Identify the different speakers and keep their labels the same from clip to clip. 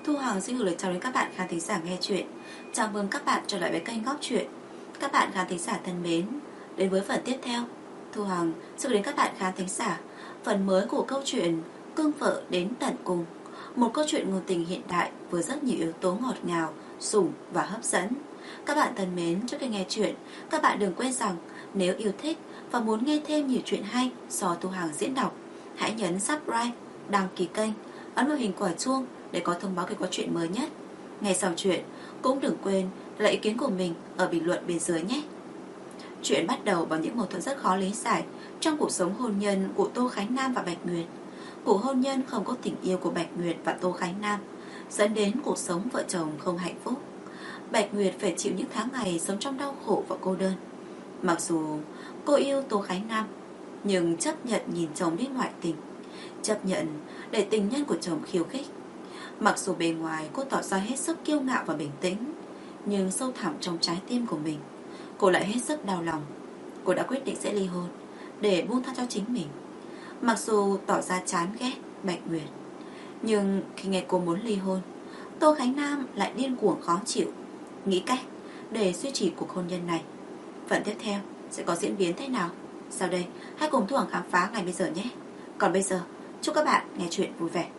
Speaker 1: Thu Hằng xin gửi lời chào đến các bạn khán thính giả nghe chuyện. Chào mừng các bạn trở lại với kênh Góc Chuyện. Các bạn khán thính giả thân mến, đến với phần tiếp theo, Thu Hằng sẽ gửi đến các bạn khán thính giả phần mới của câu chuyện Cưng Vợ Đến Tận Cùng. Một câu chuyện ngôn tình hiện đại với rất nhiều yếu tố ngọt ngào, sủng và hấp dẫn. Các bạn thân mến, trước khi nghe chuyện, các bạn đừng quên rằng nếu yêu thích và muốn nghe thêm nhiều chuyện hay do Thu Hằng diễn đọc, hãy nhấn subscribe, đăng ký kênh, ấn vào hình quả chuông để có thông báo khi có chuyện mới nhất. Ngay sau chuyện, cũng đừng quên để lại ý kiến của mình ở bình luận bên dưới nhé. Chuyện bắt đầu bằng những mâu thuẫn rất khó lý giải trong cuộc sống hôn nhân của Tô Khánh Nam và Bạch Nguyệt. Cuộc hôn nhân không có tình yêu của Bạch Nguyệt và Tô Khánh Nam dẫn đến cuộc sống vợ chồng không hạnh phúc. Bạch Nguyệt phải chịu những tháng ngày sống trong đau khổ và cô đơn. Mặc dù cô yêu Tô Khánh Nam, nhưng chấp nhận nhìn chồng đi ngoại tình, chấp nhận để tình nhân của chồng khiêu khích. Mặc dù bề ngoài cô tỏ ra hết sức kiêu ngạo và bình tĩnh, nhưng sâu thẳm trong trái tim của mình, cô lại hết sức đau lòng. Cô đã quyết định sẽ ly hôn để buông tha cho chính mình. Mặc dù tỏ ra chán ghét Bạch Nguyệt, nhưng khi nghe cô muốn ly hôn, Tô Khánh Nam lại điên cuồng khó chịu, nghĩ cách để duy trì cuộc hôn nhân này. Phần tiếp theo sẽ có diễn biến thế nào? Sau đây hãy cùng Thu Hằng khám phá ngay bây giờ nhé. Còn bây giờ, chúc các bạn nghe chuyện vui vẻ.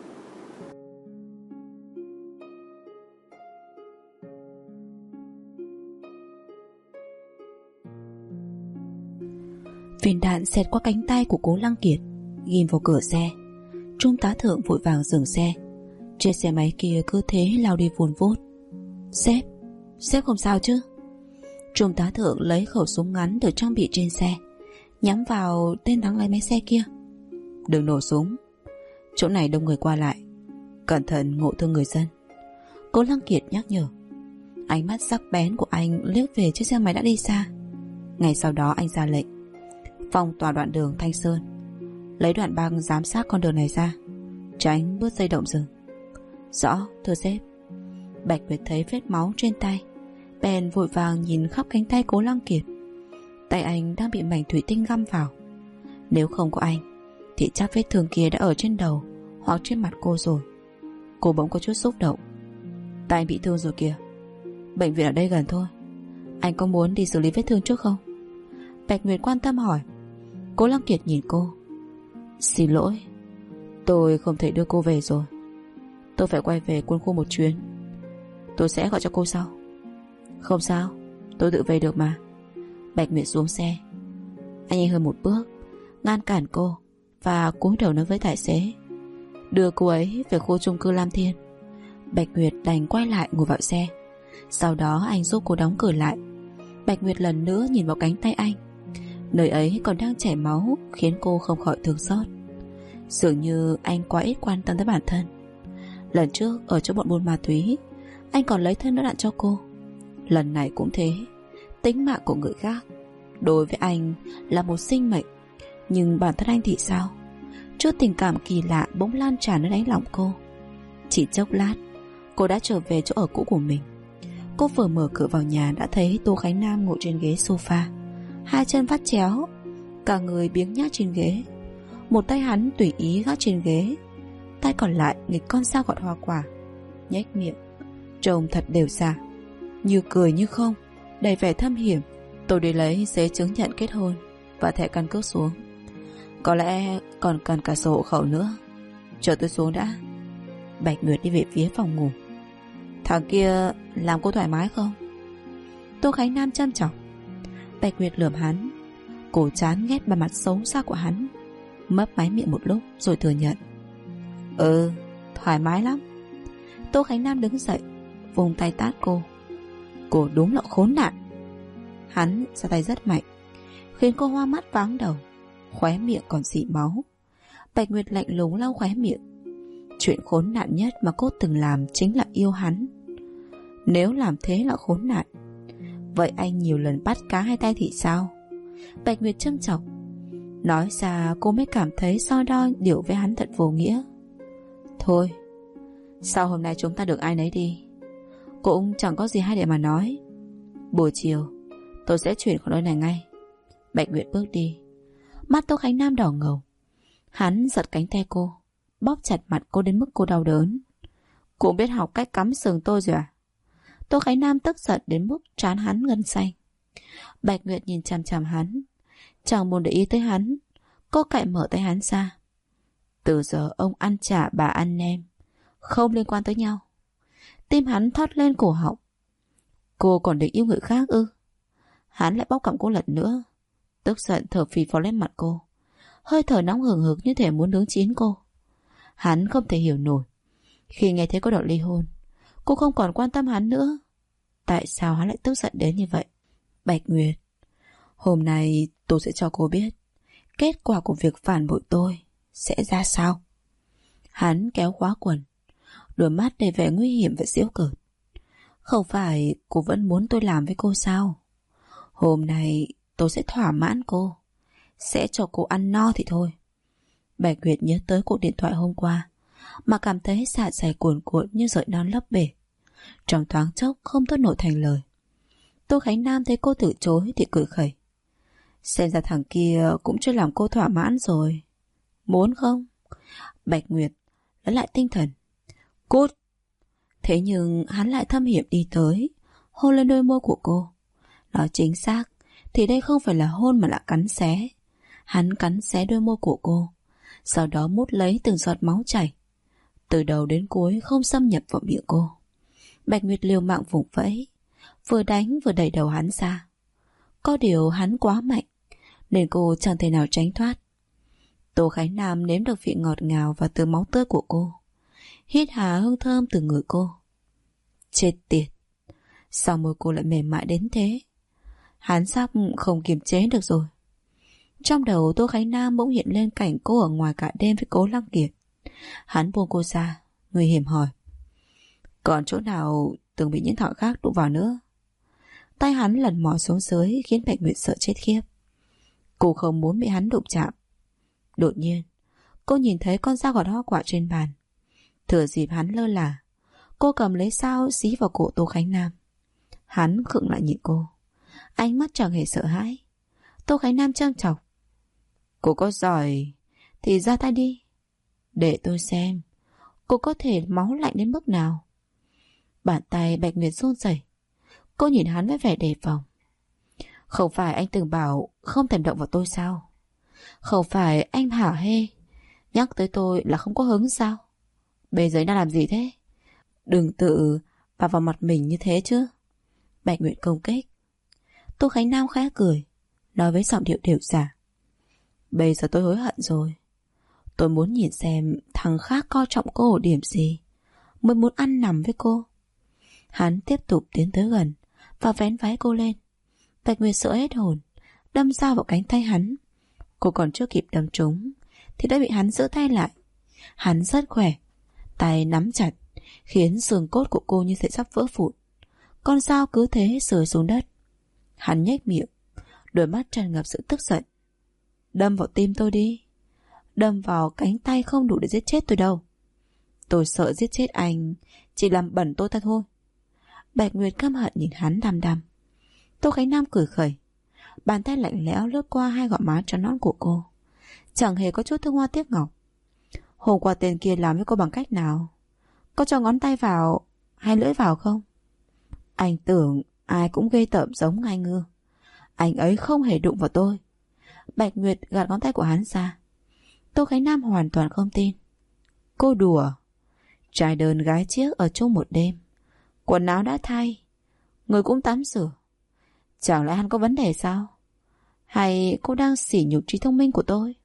Speaker 2: Viên đạn xẹt qua cánh tay của Cố Lăng Kiệt, ghim vào cửa xe. Trung tá Thượng vội vàng dừng xe. Chiếc xe máy kia cứ thế lao đi vun vút. Sếp không sao chứ? Trung tá Thượng lấy khẩu súng ngắn được trang bị trên xe, nhắm vào tên đáng lái máy xe kia. Đừng nổ súng, chỗ này đông người qua lại, cẩn thận ngộ thương người dân. Cố Lăng Kiệt nhắc nhở. Ánh mắt sắc bén của anh liếc về chiếc xe máy đã đi xa. Ngay sau đó anh ra lệnh phong tỏa đoạn đường Thanh Sơn, lấy đoạn băng giám sát con đường này ra, tránh bước dây động rừng. Rõ, thưa sếp. Bạch Nguyệt thấy vết máu trên tay, bèn vội vàng nhìn khắp cánh tay Cố Lăng Kiệt. Tay anh đang bị mảnh thủy tinh găm vào. Nếu không có anh thì chắc vết thương kia đã ở trên đầu hoặc trên mặt cô rồi. Cô bỗng có chút xúc động. Tay anh bị thương rồi kìa. Bệnh viện ở đây gần thôi, anh có muốn đi xử lý vết thương trước không? Bạch Nguyệt quan tâm hỏi. Cố Lăng Kiệt nhìn cô. Xin lỗi, tôi không thể đưa cô về rồi. Tôi phải quay về quân khu một chuyến. Tôi sẽ gọi cho cô sau. Không sao, tôi tự về được mà. Bạch Nguyệt xuống xe. Anh nhanh hơn một bước, ngăn cản cô và cúi đầu nói với tài xế đưa cô ấy về khu chung cư Lam Thiên. Bạch Nguyệt đành quay lại ngồi vào xe. Sau đó anh giúp cô đóng cửa lại. Bạch Nguyệt lần nữa nhìn vào cánh tay anh. Nơi ấy còn đang chảy máu, khiến cô không khỏi thương xót. Dường như anh quá ít quan tâm tới bản thân. Lần trước ở chỗ bọn buôn ma túy, anh còn lấy thêm đỡ đạn cho cô. Lần này cũng thế. Tính mạng của người khác đối với anh là một sinh mệnh. Nhưng bản thân anh thì sao? Chút tình cảm kỳ lạ bỗng lan tràn nơi đáy lòng cô. Chỉ chốc lát, cô đã trở về chỗ ở cũ của mình. Cô vừa mở cửa vào nhà đã thấy Tô Khánh Nam ngồi trên ghế sofa, hai chân vắt chéo, cả người biếng nhác trên ghế. Một tay hắn tùy ý gác trên ghế, tay còn lại nghịch con dao gọt hoa quả, nhếch miệng, trông thật đều xa, như cười như không, đầy vẻ thâm hiểm. Tôi đi lấy giấy chứng nhận kết hôn và thẻ căn cước xuống. Có lẽ còn cần cả sổ hộ khẩu nữa. Chờ tôi xuống đã. Bạch Nguyệt đi về phía phòng ngủ. Thằng kia làm cô thoải mái không? Tô Khánh Nam châm chọc. Bạch Nguyệt lườm hắn. Cô chán ghét bà mặt xấu xa của hắn, mấp máy miệng một lúc rồi thừa nhận. Thoải mái lắm. Tô Khánh Nam đứng dậy, vùng tay tát cô. Cô đúng là khốn nạn. Hắn ra tay rất mạnh, khiến cô hoa mắt váng đầu, khóe miệng còn rỉ máu. Bạch Nguyệt lạnh lùng lau khóe miệng. Chuyện khốn nạn nhất mà cô từng làm chính là yêu hắn. Nếu làm thế là khốn nạn, vậy anh nhiều lần bắt cá hai tay thì sao? Bạch Nguyệt châm chọc. Nói ra cô mới cảm thấy so đo điều với hắn thật vô nghĩa. Thôi, sau hôm nay chúng ta được ai nấy đi, cũng chẳng có gì hay để mà nói. Buổi chiều tôi sẽ chuyển khỏi nơi này ngay. Bạch Nguyệt bước đi. Mắt Tô Khánh Nam đỏ ngầu. Hắn giật cánh tay cô, bóp chặt mặt cô đến mức cô đau đớn. Cũng biết học cách cắm sừng tôi rồi à? Tô Khánh Nam tức giận đến mức trán hắn gân xanh. Bạch Nguyệt nhìn chằm chằm hắn, chẳng muốn để ý tới hắn. Cô cạy mở tay hắn ra. Từ giờ ông ăn chả bà ăn nem, không liên quan tới nhau. Tim hắn thoát lên cổ họng. Cô còn định yêu người khác ư? Hắn lại bóp cằm cô lần nữa, tức giận thở phì phò lên mặt cô. Hơi thở nóng hừng hực như thể muốn nướng chín cô. Hắn không thể hiểu nổi. Khi nghe thấy có đoạn ly hôn, cô không còn quan tâm hắn nữa. Tại sao hắn lại tức giận đến như vậy? Bạch Nguyệt, hôm nay tôi sẽ cho cô biết kết quả của việc phản bội tôi sẽ ra sao. Hắn kéo khóa quần, đôi mắt đầy vẻ nguy hiểm và giễu cợt. Không phải cô vẫn muốn tôi làm với cô sao? Hôm nay tôi sẽ thỏa mãn cô, sẽ cho cô ăn no thì thôi. Bạch Nguyệt nhớ tới cuộc điện thoại hôm qua mà cảm thấy dạ dày cuồn cuộn như sợi non lấp bể. Trong thoáng chốc không thốt nổi thành lời. Tô Khánh Nam thấy cô từ chối thì cười khẩy. Xem ra thằng kia cũng chưa làm cô thỏa mãn rồi. Muốn không? Bạch Nguyệt lấy lại tinh thần. Cút! Thế nhưng hắn lại thâm hiểm đi tới, hôn lên đôi môi của cô. Nói chính xác thì đây không phải là hôn mà là cắn xé. Hắn cắn xé đôi môi của cô, sau đó mút lấy từng giọt máu chảy, từ đầu đến cuối không xâm nhập vào miệng cô. Bạch Nguyệt liều mạng vùng vẫy, vừa đánh vừa đẩy đầu hắn ra. Có điều hắn quá mạnh nên cô chẳng thể nào tránh thoát. Tô Khánh Nam nếm được vị ngọt ngào và từ máu tươi của cô, hít hà hương thơm từ người cô. Chết tiệt, sao môi cô lại mềm mại đến thế? Hắn sắp không kiềm chế được rồi. Trong đầu Tô Khánh Nam bỗng hiện lên cảnh cô ở ngoài cả đêm với Cố Lăng Kiệt. Hắn buông cô ra, nguy hiểm hỏi. Còn chỗ nào từng bị những thỏi khác đụng vào nữa? Tay hắn lần mò xuống dưới khiến Bạch Nguyệt sợ chết khiếp. Cô không muốn bị hắn đụng chạm. Đột nhiên cô nhìn thấy con dao gọt hoa quả trên bàn. Thừa dịp hắn lơ là, cô cầm lấy dao dí vào cổ Tô Khánh Nam. Hắn khựng lại nhìn cô, ánh mắt chẳng hề sợ hãi. Tô Khánh Nam châm chọc. Cô có giỏi thì ra tay đi, để tôi xem cô có thể máu lạnh đến mức nào. Bàn tay Bạch Nguyệt run rẩy. Cô nhìn hắn với vẻ đề phòng. Không phải anh từng bảo không thèm động vào tôi sao? Không phải anh hả hê nhắc tới tôi là không có hứng sao? Bây giờ đang làm gì thế? Đừng tự vào mặt mình như thế chứ. Bạch Nguyệt công kích. Tô Khánh Nam khẽ cười, nói với giọng điệu đều giả. Bây giờ tôi hối hận rồi. Tôi muốn nhìn xem thằng khác coi trọng cô ở điểm gì mới muốn ăn nằm với cô. Hắn tiếp tục tiến tới gần và vén váy cô lên. Bạch Nguyệt sợ hết hồn, đâm dao vào cánh tay hắn. Cô còn chưa kịp đâm trúng thì đã bị hắn giữ tay lại. Hắn rất khỏe, tay nắm chặt khiến xương cốt của cô như thể sắp vỡ vụn. Con dao cứ thế rơi xuống đất. Hắn nhếch miệng, đôi mắt tràn ngập sự tức giận. Đâm vào tim tôi đi. Đâm vào cánh tay không đủ để giết chết tôi đâu. Tôi sợ giết chết anh chỉ làm bẩn tôi ta thôi. Bạch Nguyệt căm hận nhìn hắn đăm đăm. Tô Khánh Nam cười khẩy, bàn tay lạnh lẽo lướt qua hai gò má trắng nõn của cô, chẳng hề có chút thương hoa tiếc ngọc. Hôm qua tên kia làm với cô bằng cách nào? Có cho ngón tay vào hay lưỡi vào không? Anh tưởng ai cũng ghê tởm giống anh ư? Anh ấy không hề đụng vào tôi. Bạch Nguyệt gạt ngón tay của hắn ra. Tô Khánh Nam hoàn toàn không tin. Cô đùa. Trai đơn gái chiếc ở chung một đêm, quần áo đã thay, người cũng tắm rửa, chẳng lẽ hắn có vấn đề sao? Hay cô đang sỉ nhục trí thông minh của tôi?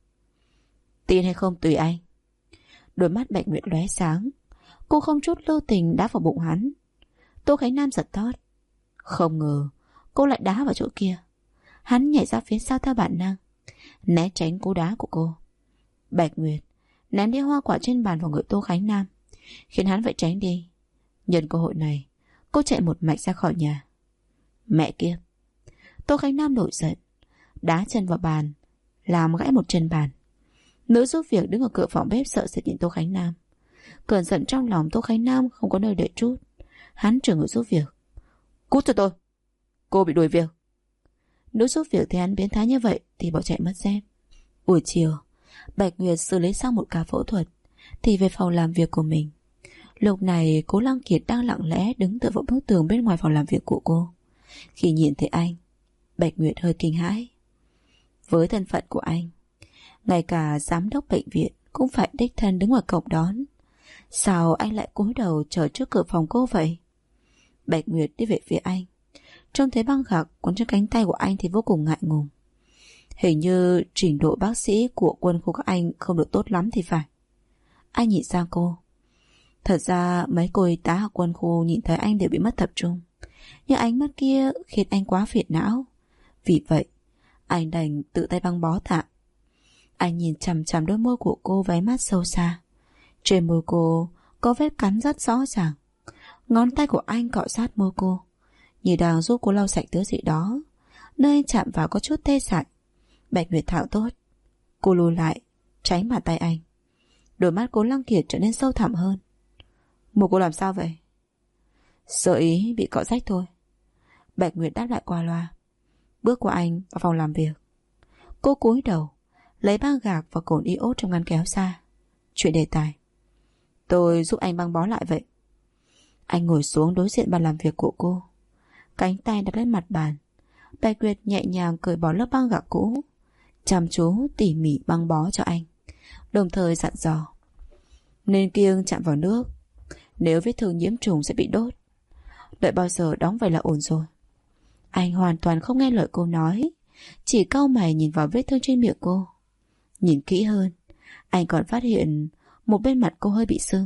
Speaker 2: Tin hay không tùy anh. Đôi mắt Bạch Nguyệt lóe sáng. Cô không chút lưu tình đá vào bụng hắn. Tô Khánh Nam giật thót. Không ngờ cô lại đá vào chỗ kia. Hắn nhảy ra phía sau theo bản năng, né tránh cú đá của cô. Bạch Nguyệt ném đĩa hoa quả trên bàn vào người Tô Khánh Nam, khiến hắn phải tránh đi. Nhân cơ hội này, cô chạy một mạch ra khỏi nhà. Mẹ kiếp! Tô Khánh Nam nổi giận, đá chân vào bàn, làm gãy một chân bàn. Nữ giúp việc đứng ở cửa phòng bếp sợ sẽ nhìn Tô Khánh Nam. Cơn giận trong lòng Tô Khánh Nam không có nơi để trút. Hắn chửi người giúp việc. Cút cho tôi! Cô bị đuổi việc. Nữ giúp việc thấy hắn biến thái như vậy thì bỏ chạy mất dép. Buổi chiều, Bạch Nguyệt xử lý xong một ca phẫu thuật thì về phòng làm việc của mình. Lúc này Cố Lăng Kiệt đang lặng lẽ đứng tựa vào bức tường bên ngoài phòng làm việc của cô. Khi nhìn thấy anh, Bạch Nguyệt hơi kinh hãi. Với thân phận của anh, ngay cả giám đốc bệnh viện cũng phải đích thân đứng ngoài cổng đón. Sao anh lại cúi đầu chờ trước cửa phòng cô vậy? Bạch Nguyệt đi về phía anh, trông thấy băng gạc quấn trên cánh tay của anh thì vô cùng ngại ngùng. Hình như trình độ bác sĩ của quân khu các anh không được tốt lắm thì phải. Anh nhìn sang cô. Thật ra mấy cô y tá ở quân khu nhìn thấy anh đều bị mất tập trung, nhưng ánh mắt kia khiến anh quá phiền não. Vì vậy anh đành tự tay băng bó tạm. Anh nhìn chằm chằm đôi môi của cô với ánh mắt sâu xa. Trên môi cô có vết cắn rất rõ ràng. Ngón tay của anh cọ sát môi cô, như đang giúp cô lau sạch thứ gì đó. Nơi anh chạm vào có chút tê dại. Bạch Nguyệt thạo tốt. Cô lùi lại, tránh bàn tay anh. Đôi mắt Cố Lăng Kiệt trở nên sâu thẳm hơn. Môi cô làm sao vậy? Sơ ý bị cọ rách thôi. Bạch Nguyệt đáp lại qua loa. Bước qua anh vào phòng làm việc. Cô cúi đầu lấy băng gạc và cồn iốt trong ngăn kéo ra. Chuyển đề tài. Tôi giúp anh băng bó lại vậy. Anh ngồi xuống đối diện bàn làm việc của cô, cánh tay đặt lên mặt bàn. Bạch Nguyệt nhẹ nhàng cởi bỏ lớp băng gạc cũ, chăm chú tỉ mỉ băng bó cho anh, đồng thời dặn dò. Nên kiêng chạm vào nước, nếu vết thương nhiễm trùng sẽ bị đốt. Đợi bao giờ đóng vậy là ổn rồi. Anh hoàn toàn không nghe lời cô nói, chỉ cau mày nhìn vào vết thương trên miệng cô. Nhìn kỹ hơn, anh còn phát hiện một bên mặt cô hơi bị sưng.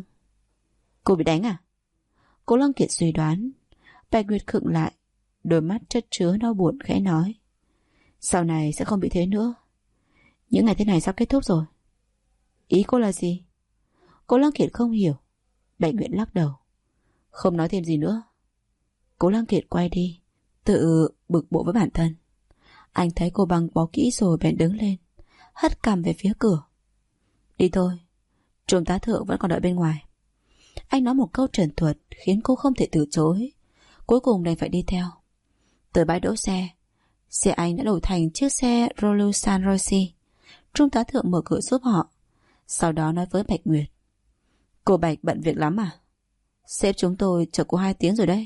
Speaker 2: Cô bị đánh à? Cố Lăng Kiệt suy đoán. Bạch Nguyệt khựng lại, đôi mắt chất chứa đau buồn khẽ nói. Sau này sẽ không bị thế nữa. Những ngày thế này sắp kết thúc rồi. Ý cô là gì? Cố Lăng Kiệt không hiểu. Bạch Nguyệt lắc đầu, không nói thêm gì nữa. Cố Lăng Kiệt quay đi, tự bực bội với bản thân. Anh thấy cô băng bó kỹ rồi bèn đứng lên, hất cằm về phía cửa. Đi thôi, Trung tá Thượng vẫn còn đợi bên ngoài. Anh nói một câu trần thuật khiến cô không thể từ chối. Cuối cùng đành phải đi theo. Tới bãi đỗ xe, xe anh đã đổi thành chiếc xe Rolls Royce. Trung tá Thượng mở cửa giúp họ, sau đó nói với Bạch Nguyệt. Cô Bạch bận việc lắm à? Sếp chúng tôi chờ cô 2 tiếng rồi đấy.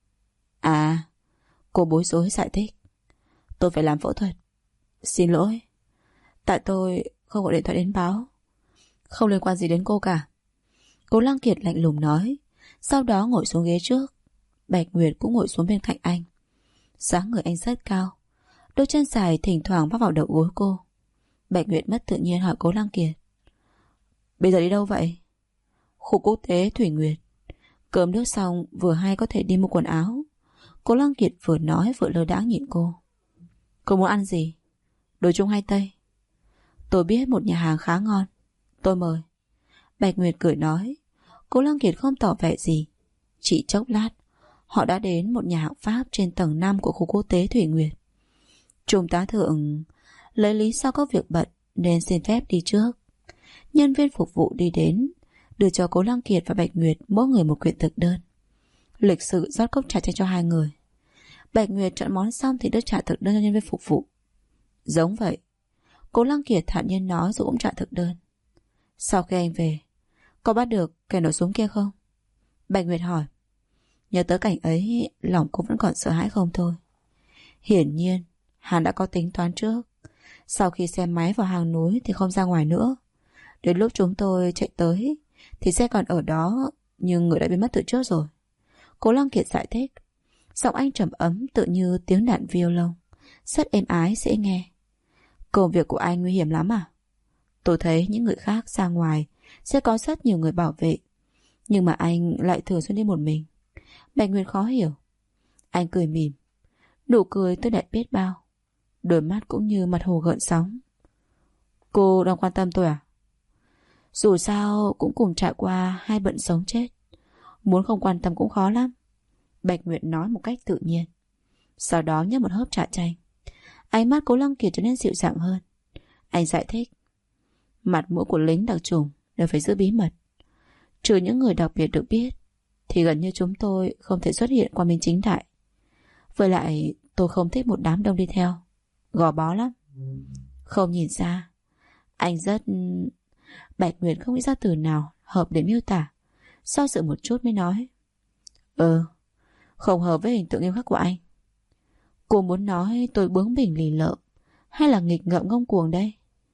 Speaker 2: À, cô bối rối giải thích. Tôi phải làm phẫu thuật. Xin lỗi, tại tôi không gọi điện thoại đến báo. Không liên quan gì đến cô cả. Cố Lăng Kiệt lạnh lùng nói, sau đó ngồi xuống ghế trước. Bạch Nguyệt cũng ngồi xuống bên cạnh anh. Dáng người anh rất cao, đôi chân dài thỉnh thoảng vấp vào đầu gối cô. Bạch Nguyệt mất tự nhiên hỏi Cố Lăng Kiệt. Bây giờ đi đâu vậy? Khu quốc tế Thủy Nguyệt. Cơm nước xong vừa hay có thể đi mua quần áo. Cố Lăng Kiệt vừa nói vừa lơ đãng nhìn cô. Cô muốn ăn gì? Đồ Trung hay Tây? Tôi biết một nhà hàng khá ngon, tôi mời. Bạch Nguyệt cười nói. Cố Lăng Kiệt không tỏ vẻ gì. Chỉ chốc lát họ đã đến một nhà hàng Pháp trên tầng 5 của khu quốc tế Thủy Nguyệt. Trung tá Thượng lấy lý do có việc bận nên xin phép đi trước. Nhân viên phục vụ đi đến, đưa cho Cố Lăng Kiệt và Bạch Nguyệt mỗi người một quyển thực đơn. Lịch sự rót cốc trà chanh cho 2 người. Bạch Nguyệt chọn món xong thì đưa trả thực đơn cho nhân viên phục vụ. Giống vậy, Cố Lăng Kiệt thản nhiên nói rồi cũng trả thực đơn. Sau khi anh về, có bắt được kẻ nổ súng kia không? Bạch Nguyệt hỏi. Nhớ tới cảnh ấy, lòng cô vẫn còn sợ hãi không thôi. Hiển nhiên hắn đã có tính toán trước. Sau khi xe máy vào hang núi thì không ra ngoài nữa. Đến lúc chúng tôi chạy tới thì xe còn ở đó, nhưng người đã biến mất từ trước rồi. Cố Lăng Kiệt giải thích. Giọng anh trầm ấm tự như tiếng đàn violon, rất êm ái dễ nghe. Công việc của anh nguy hiểm lắm à? Tôi thấy những người khác ra ngoài sẽ có rất nhiều người bảo vệ, nhưng mà anh lại thường xuyên đi một mình. Bạch Nguyệt khó hiểu. Anh cười mỉm, nụ cười tươi đẹp biết bao, đôi mắt cũng như mặt hồ gợn sóng. Cô đang quan tâm tôi à? Dù sao cũng cùng trải qua 2 bận sống chết, muốn không quan tâm cũng khó lắm. Bạch Nguyệt nói một cách tự nhiên. Sau đó nhấp một hớp trà chanh. Ánh mắt Cố Lăng Kiệt trở nên dịu dàng hơn. Anh giải thích. Mặt mũi của lính đặc chủng đều phải giữ bí mật. Trừ những người đặc biệt được biết thì gần như chúng tôi không thể xuất hiện qua minh chính đại. Với lại tôi không thích một đám đông đi theo, gò bó lắm. Không nhìn ra. Anh rất... Bạch Nguyệt không nghĩ ra từ nào hợp để miêu tả. Do dự một chút mới nói: Không hợp với hình tượng nghiêm khắc của anh. Cô muốn nói tôi bướng bỉnh lì lợm hay là nghịch ngợm ngông cuồng đây?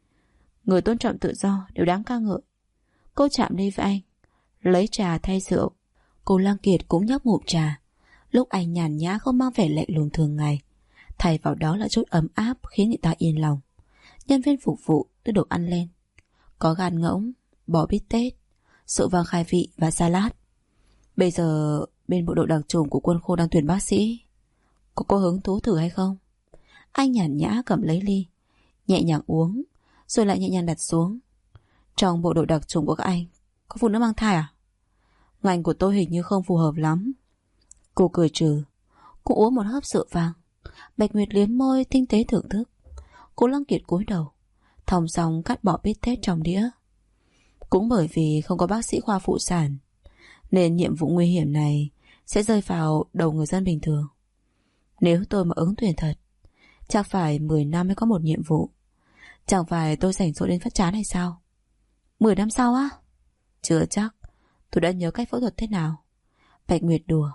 Speaker 2: Người tôn trọng tự do đều đáng ca ngợi. Cô chạm ly với anh, lấy trà thay rượu. Cô Lăng Kiệt cũng nhấp ngụm trà. Lúc anh nhàn nhã không mang vẻ lạnh lùng thường ngày, thay vào đó là chút ấm áp khiến người ta yên lòng. Nhân viên phục vụ đưa đồ ăn lên. Có gan ngỗng, bò bít tết, sữa vang khai vị và salad. Bây giờ bên bộ đội đặc chủng của quân khu đang tuyển bác sĩ. Có hứng thú thử hay không? Anh nhàn nhã cầm lấy ly, nhẹ nhàng uống, rồi lại nhẹ nhàng đặt xuống. Trong bộ đội đặc chủng của các anh có phụ nữ mang thai à? Ngành của tôi hình như không phù hợp lắm. Cô cười trừ. Cô uống một hớp rượu vang. Bạch Nguyệt liếm môi tinh tế thưởng thức. Cô Lăng Kiệt cúi đầu, thong dong cắt bỏ bít tết trong đĩa. Cũng bởi vì không có bác sĩ khoa phụ sản, nên nhiệm vụ nguy hiểm này sẽ rơi vào đầu người dân bình thường. Nếu tôi mà ứng tuyển thật, chắc phải 10 năm mới có một nhiệm vụ. Chẳng phải tôi rảnh rỗi đến phát chán hay sao? 10 năm sau á? Chưa chắc. Tôi đã nhớ cách phẫu thuật thế nào. Bạch Nguyệt đùa.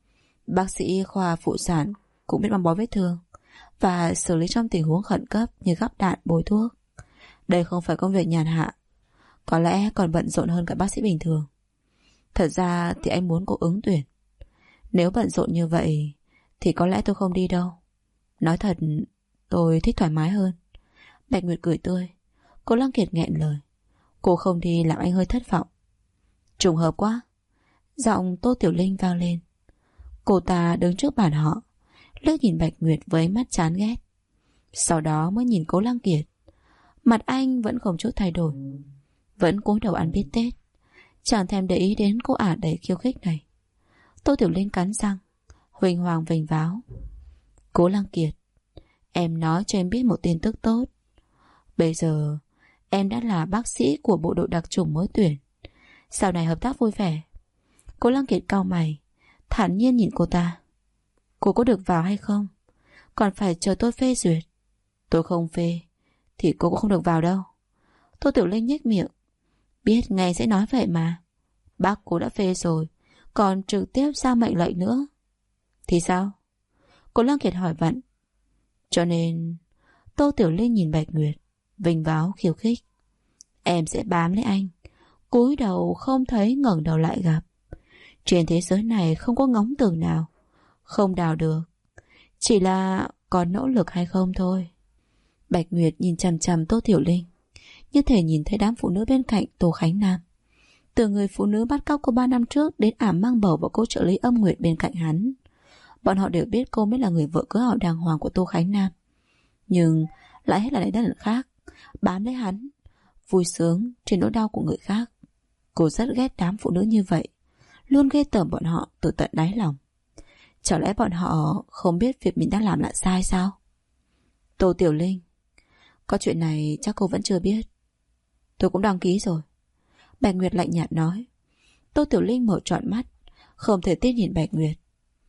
Speaker 2: Bác sĩ khoa phụ sản cũng biết băng bó vết thương và xử lý trong tình huống khẩn cấp như gắp đạn, bôi thuốc. Đây không phải công việc nhàn hạ, có lẽ còn bận rộn hơn cả bác sĩ bình thường. Thật ra thì anh muốn cô ứng tuyển. Nếu bận rộn như vậy thì có lẽ tôi không đi đâu. Nói thật, tôi thích thoải mái hơn. Bạch Nguyệt cười tươi. Cô Lăng Kiệt nghẹn lời. Cô không đi làm anh hơi thất vọng. Trùng hợp quá. Giọng Tô Tiểu Linh vang lên. Cô ta đứng trước bàn họ, liếc nhìn Bạch Nguyệt với mắt chán ghét. Sau đó mới nhìn Cố Lăng Kiệt. Mặt anh vẫn không chút thay đổi, vẫn cúi đầu ăn bít tết, chẳng thèm để ý đến cô ả đầy khiêu khích này. Tô Tiểu Linh cắn răng, huỳnh hoàng vênh váo. Cố Lăng Kiệt, em nói cho em biết một tin tức tốt. Bây giờ em đã là bác sĩ của bộ đội đặc chủng mới tuyển. Sau này hợp tác vui vẻ. Cố Lăng Kiệt cau mày, thản nhiên nhìn cô ta. Cô có được vào hay không còn phải chờ tôi phê duyệt. Tôi không phê thì cô cũng không được vào đâu. Tô Tiểu Linh nhếch miệng. Biết ngay sẽ nói vậy mà. Bác cô đã phê rồi, còn trực tiếp ra mệnh lệnh nữa. Thì sao? Cố Lăng Kiệt hỏi vặn. Cho nên Tô Tiểu Linh nhìn Bạch Nguyệt, vênh váo khiêu khích. Em sẽ bám lấy anh, cúi đầu không thấy ngẩng đầu lại gặp. Trên thế giới này không có ngóng tường nào không đào được, chỉ là còn nỗ lực hay không thôi. Bạch Nguyệt nhìn chằm chằm Tô Tiểu Linh, như thể nhìn thấy đám phụ nữ bên cạnh Tô Khánh Nam. Từ người phụ nữ bắt cóc cô 3 năm trước đến ả mang bầu và cô trợ lý âm nguyệt bên cạnh hắn, bọn họ đều biết cô mới là người vợ cưới họ đàng hoàng của Tô Khánh Nam, nhưng lại hết là này đến lần khác bám lấy hắn, vui sướng trên nỗi đau của người khác. Cô rất ghét đám phụ nữ như vậy, luôn ghê tởm bọn họ từ tận đáy lòng. Chẳng lẽ bọn họ không biết việc mình đang làm là sai sao? Tô Tiểu Linh, có chuyện này chắc cô vẫn chưa biết. Tôi cũng đăng ký rồi. Bạch Nguyệt lạnh nhạt nói. Tô Tiểu Linh mở trọn mắt, không thể tin nhìn Bạch Nguyệt.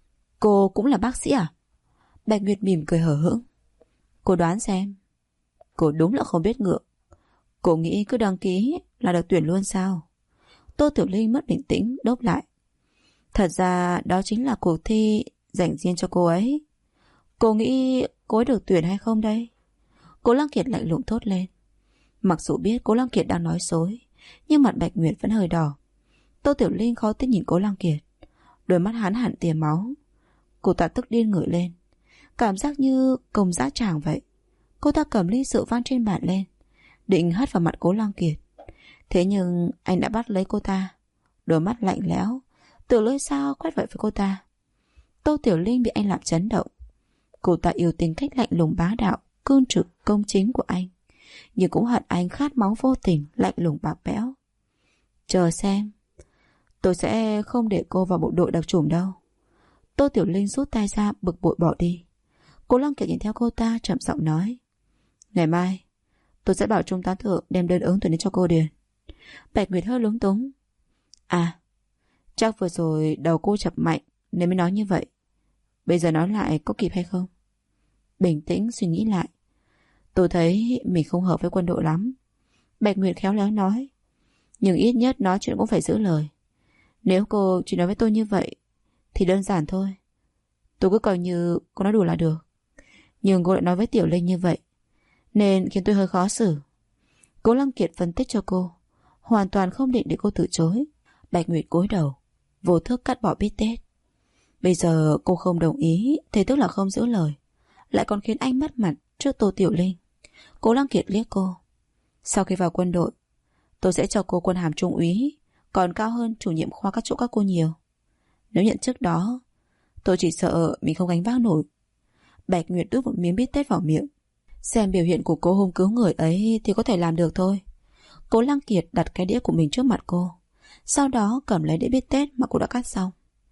Speaker 2: Cô cũng là bác sĩ à? Bạch Nguyệt mỉm cười hờ hững. Cô đoán xem. Cô đúng là không biết ngượng. Cô nghĩ cứ đăng ký là được tuyển luôn sao? Tô Tiểu Linh mất bình tĩnh đáp lại. Thật ra đó chính là cuộc thi dành riêng cho cô ấy. Cô nghĩ cô ấy được tuyển hay không đây? Cố Lăng Kiệt lạnh lùng thốt lên. Mặc dù biết Cố Lăng Kiệt đang nói dối, nhưng mặt Bạch Nguyệt vẫn hơi đỏ. Tô Tiểu Linh khó tin nhìn Cố Lăng Kiệt, đôi mắt hắn hẳn tia máu. Cô ta tức điên ngửa lên, cảm giác như công dã tràng vậy. Cô ta cầm ly rượu vang trên bàn lên, định hất vào mặt Cố Lăng Kiệt. Thế nhưng anh đã bắt lấy cô ta, đôi mắt lạnh lẽo, từ lưỡi dao quét vậy với cô ta. Tô Tiểu Linh bị anh làm chấn động. Cô ta yêu tính cách lạnh lùng bá đạo, cương trực, công chính của anh, nhưng cũng hận anh khát máu vô tình, lạnh lùng bạc bẽo. Chờ xem, tôi sẽ không để cô vào bộ đội đặc chủng đâu. Tô Tiểu Linh rút tay ra, bực bội bỏ đi. Cố Lăng Kiệt nhìn theo cô ta, trầm giọng nói. Ngày mai tôi sẽ bảo Trung tá Thượng đem đơn ứng tuyển đến cho cô điền. Bạch Nguyệt hơi lúng túng. À, chắc vừa rồi đầu cô chập mạnh nên mới nói như vậy. Bây giờ nói lại có kịp hay không? Bình tĩnh suy nghĩ lại. Tôi thấy mình không hợp với quân đội lắm. Bạch Nguyệt khéo léo nói. Nhưng ít nhất nói chuyện cũng phải giữ lời. Nếu cô chỉ nói với tôi như vậy thì đơn giản thôi. Tôi cứ coi như cô nói đùa là được. Nhưng cô lại nói với Tiểu Linh như vậy nên khiến tôi hơi khó xử. Cố Lăng Kiệt phân tích cho cô, hoàn toàn không định để cô từ chối. Bạch Nguyệt cúi đầu, vô thức cắt bỏ bít tết. Bây giờ cô không đồng ý thì tức là không giữ lời, lại còn khiến anh mất mặt trước Tô Tiểu Linh. Cố Lăng Kiệt liếc cô. Sau khi vào quân đội, tôi sẽ cho cô quân hàm trung úy, còn cao hơn chủ nhiệm khoa các chỗ các cô nhiều. Nếu nhận chức đó, tôi chỉ sợ mình không gánh vác nổi. Bạch Nguyệt đút một miếng bít tết vào miệng. Xem biểu hiện của cô hôm cứu người ấy thì có thể làm được thôi. Cố Lăng Kiệt đặt cái đĩa của mình trước mặt cô, sau đó cầm lấy đĩa bít tết mà cô đã cắt xong.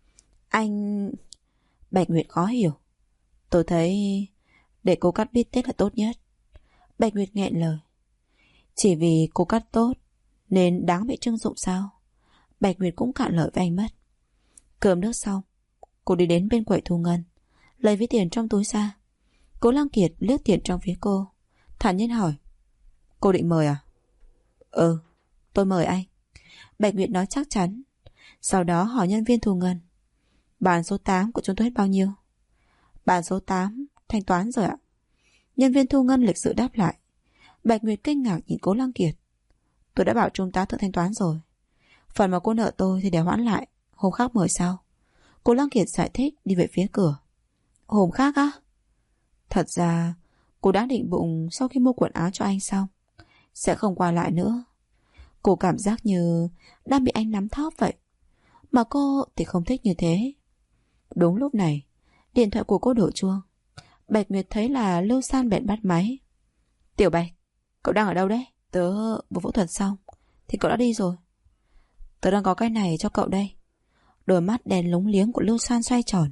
Speaker 2: Anh... Bạch Nguyệt khó hiểu. Tôi thấy để cô cắt bít tết là tốt nhất. Bạch Nguyệt nghẹn lời. Chỉ vì cô cắt tốt nên đáng bị trưng dụng sao? Bạch Nguyệt cũng cạn lời với anh mất. Cơm nước xong, cô đi đến bên quầy thu ngân, lấy ví tiền trong túi ra. Cố Lăng Kiệt liếc tiền trong phía cô, thản nhiên hỏi. Cô định mời à? Ừ, tôi mời anh. Bạch Nguyệt nói chắc chắn. Sau đó hỏi nhân viên thu ngân. Bàn số 8 của chúng tôi hết bao nhiêu? Bàn số 8 thanh toán rồi ạ. Nhân viên thu ngân lịch sự đáp lại. Bạch Nguyệt kinh ngạc nhìn Cố Lăng Kiệt. Tôi đã bảo trung tá thượng thanh toán rồi. Phần mà cô nợ tôi thì để hoãn lại, hôm khác mời sau. Cố Lăng Kiệt giải thích đi về phía cửa. Hôm khác á? Thật ra cô đã định bụng sau khi mua quần áo cho anh xong sẽ không qua lại nữa. Cô cảm giác như đang bị anh nắm thóp vậy, mà cô thì không thích như thế. Đúng lúc này, điện thoại của cô đổ chuông. Bạch Nguyệt thấy là Lưu San bèn bắt máy. Tiểu Bạch, cậu đang ở đâu đấy? Tớ vừa phẫu thuật xong thì cậu đã đi rồi. Tớ đang có cái này cho cậu đây. Đôi mắt đèn lúng liếng của Lưu San xoay tròn.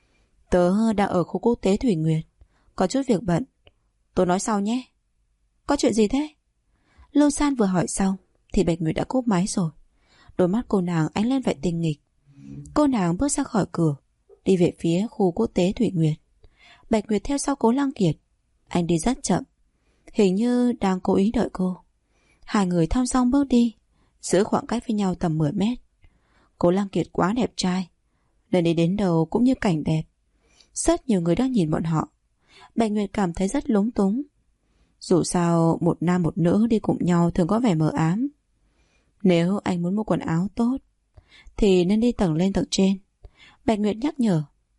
Speaker 2: Tớ đang ở khu quốc tế Thủy Nguyệt, có chút việc bận. Tôi nói sau nhé. Có chuyện gì thế? Lưu San vừa hỏi xong thì Bạch Nguyệt đã cúp máy rồi. Đôi mắt cô nàng ánh lên vẻ tinh nghịch. Cô nàng bước ra khỏi cửa, đi về phía khu quốc tế Thủy Nguyệt. Bạch Nguyệt theo sau Cố Lăng Kiệt. Anh đi rất chậm, hình như đang cố ý đợi cô. Hai người thong dong bước đi, giữ khoảng cách với nhau tầm 10 mét. Cố Lăng Kiệt quá đẹp trai, lần đi đến đầu cũng như cảnh đẹp. Rất nhiều người đang nhìn bọn họ. Bạch Nguyệt cảm thấy rất lúng túng. Dù sao một nam một nữ đi cùng nhau thường có vẻ mờ ám. Nếu anh muốn mua quần áo tốt thì nên đi tầng lên tầng trên, Bạch Nguyệt nhắc nhở.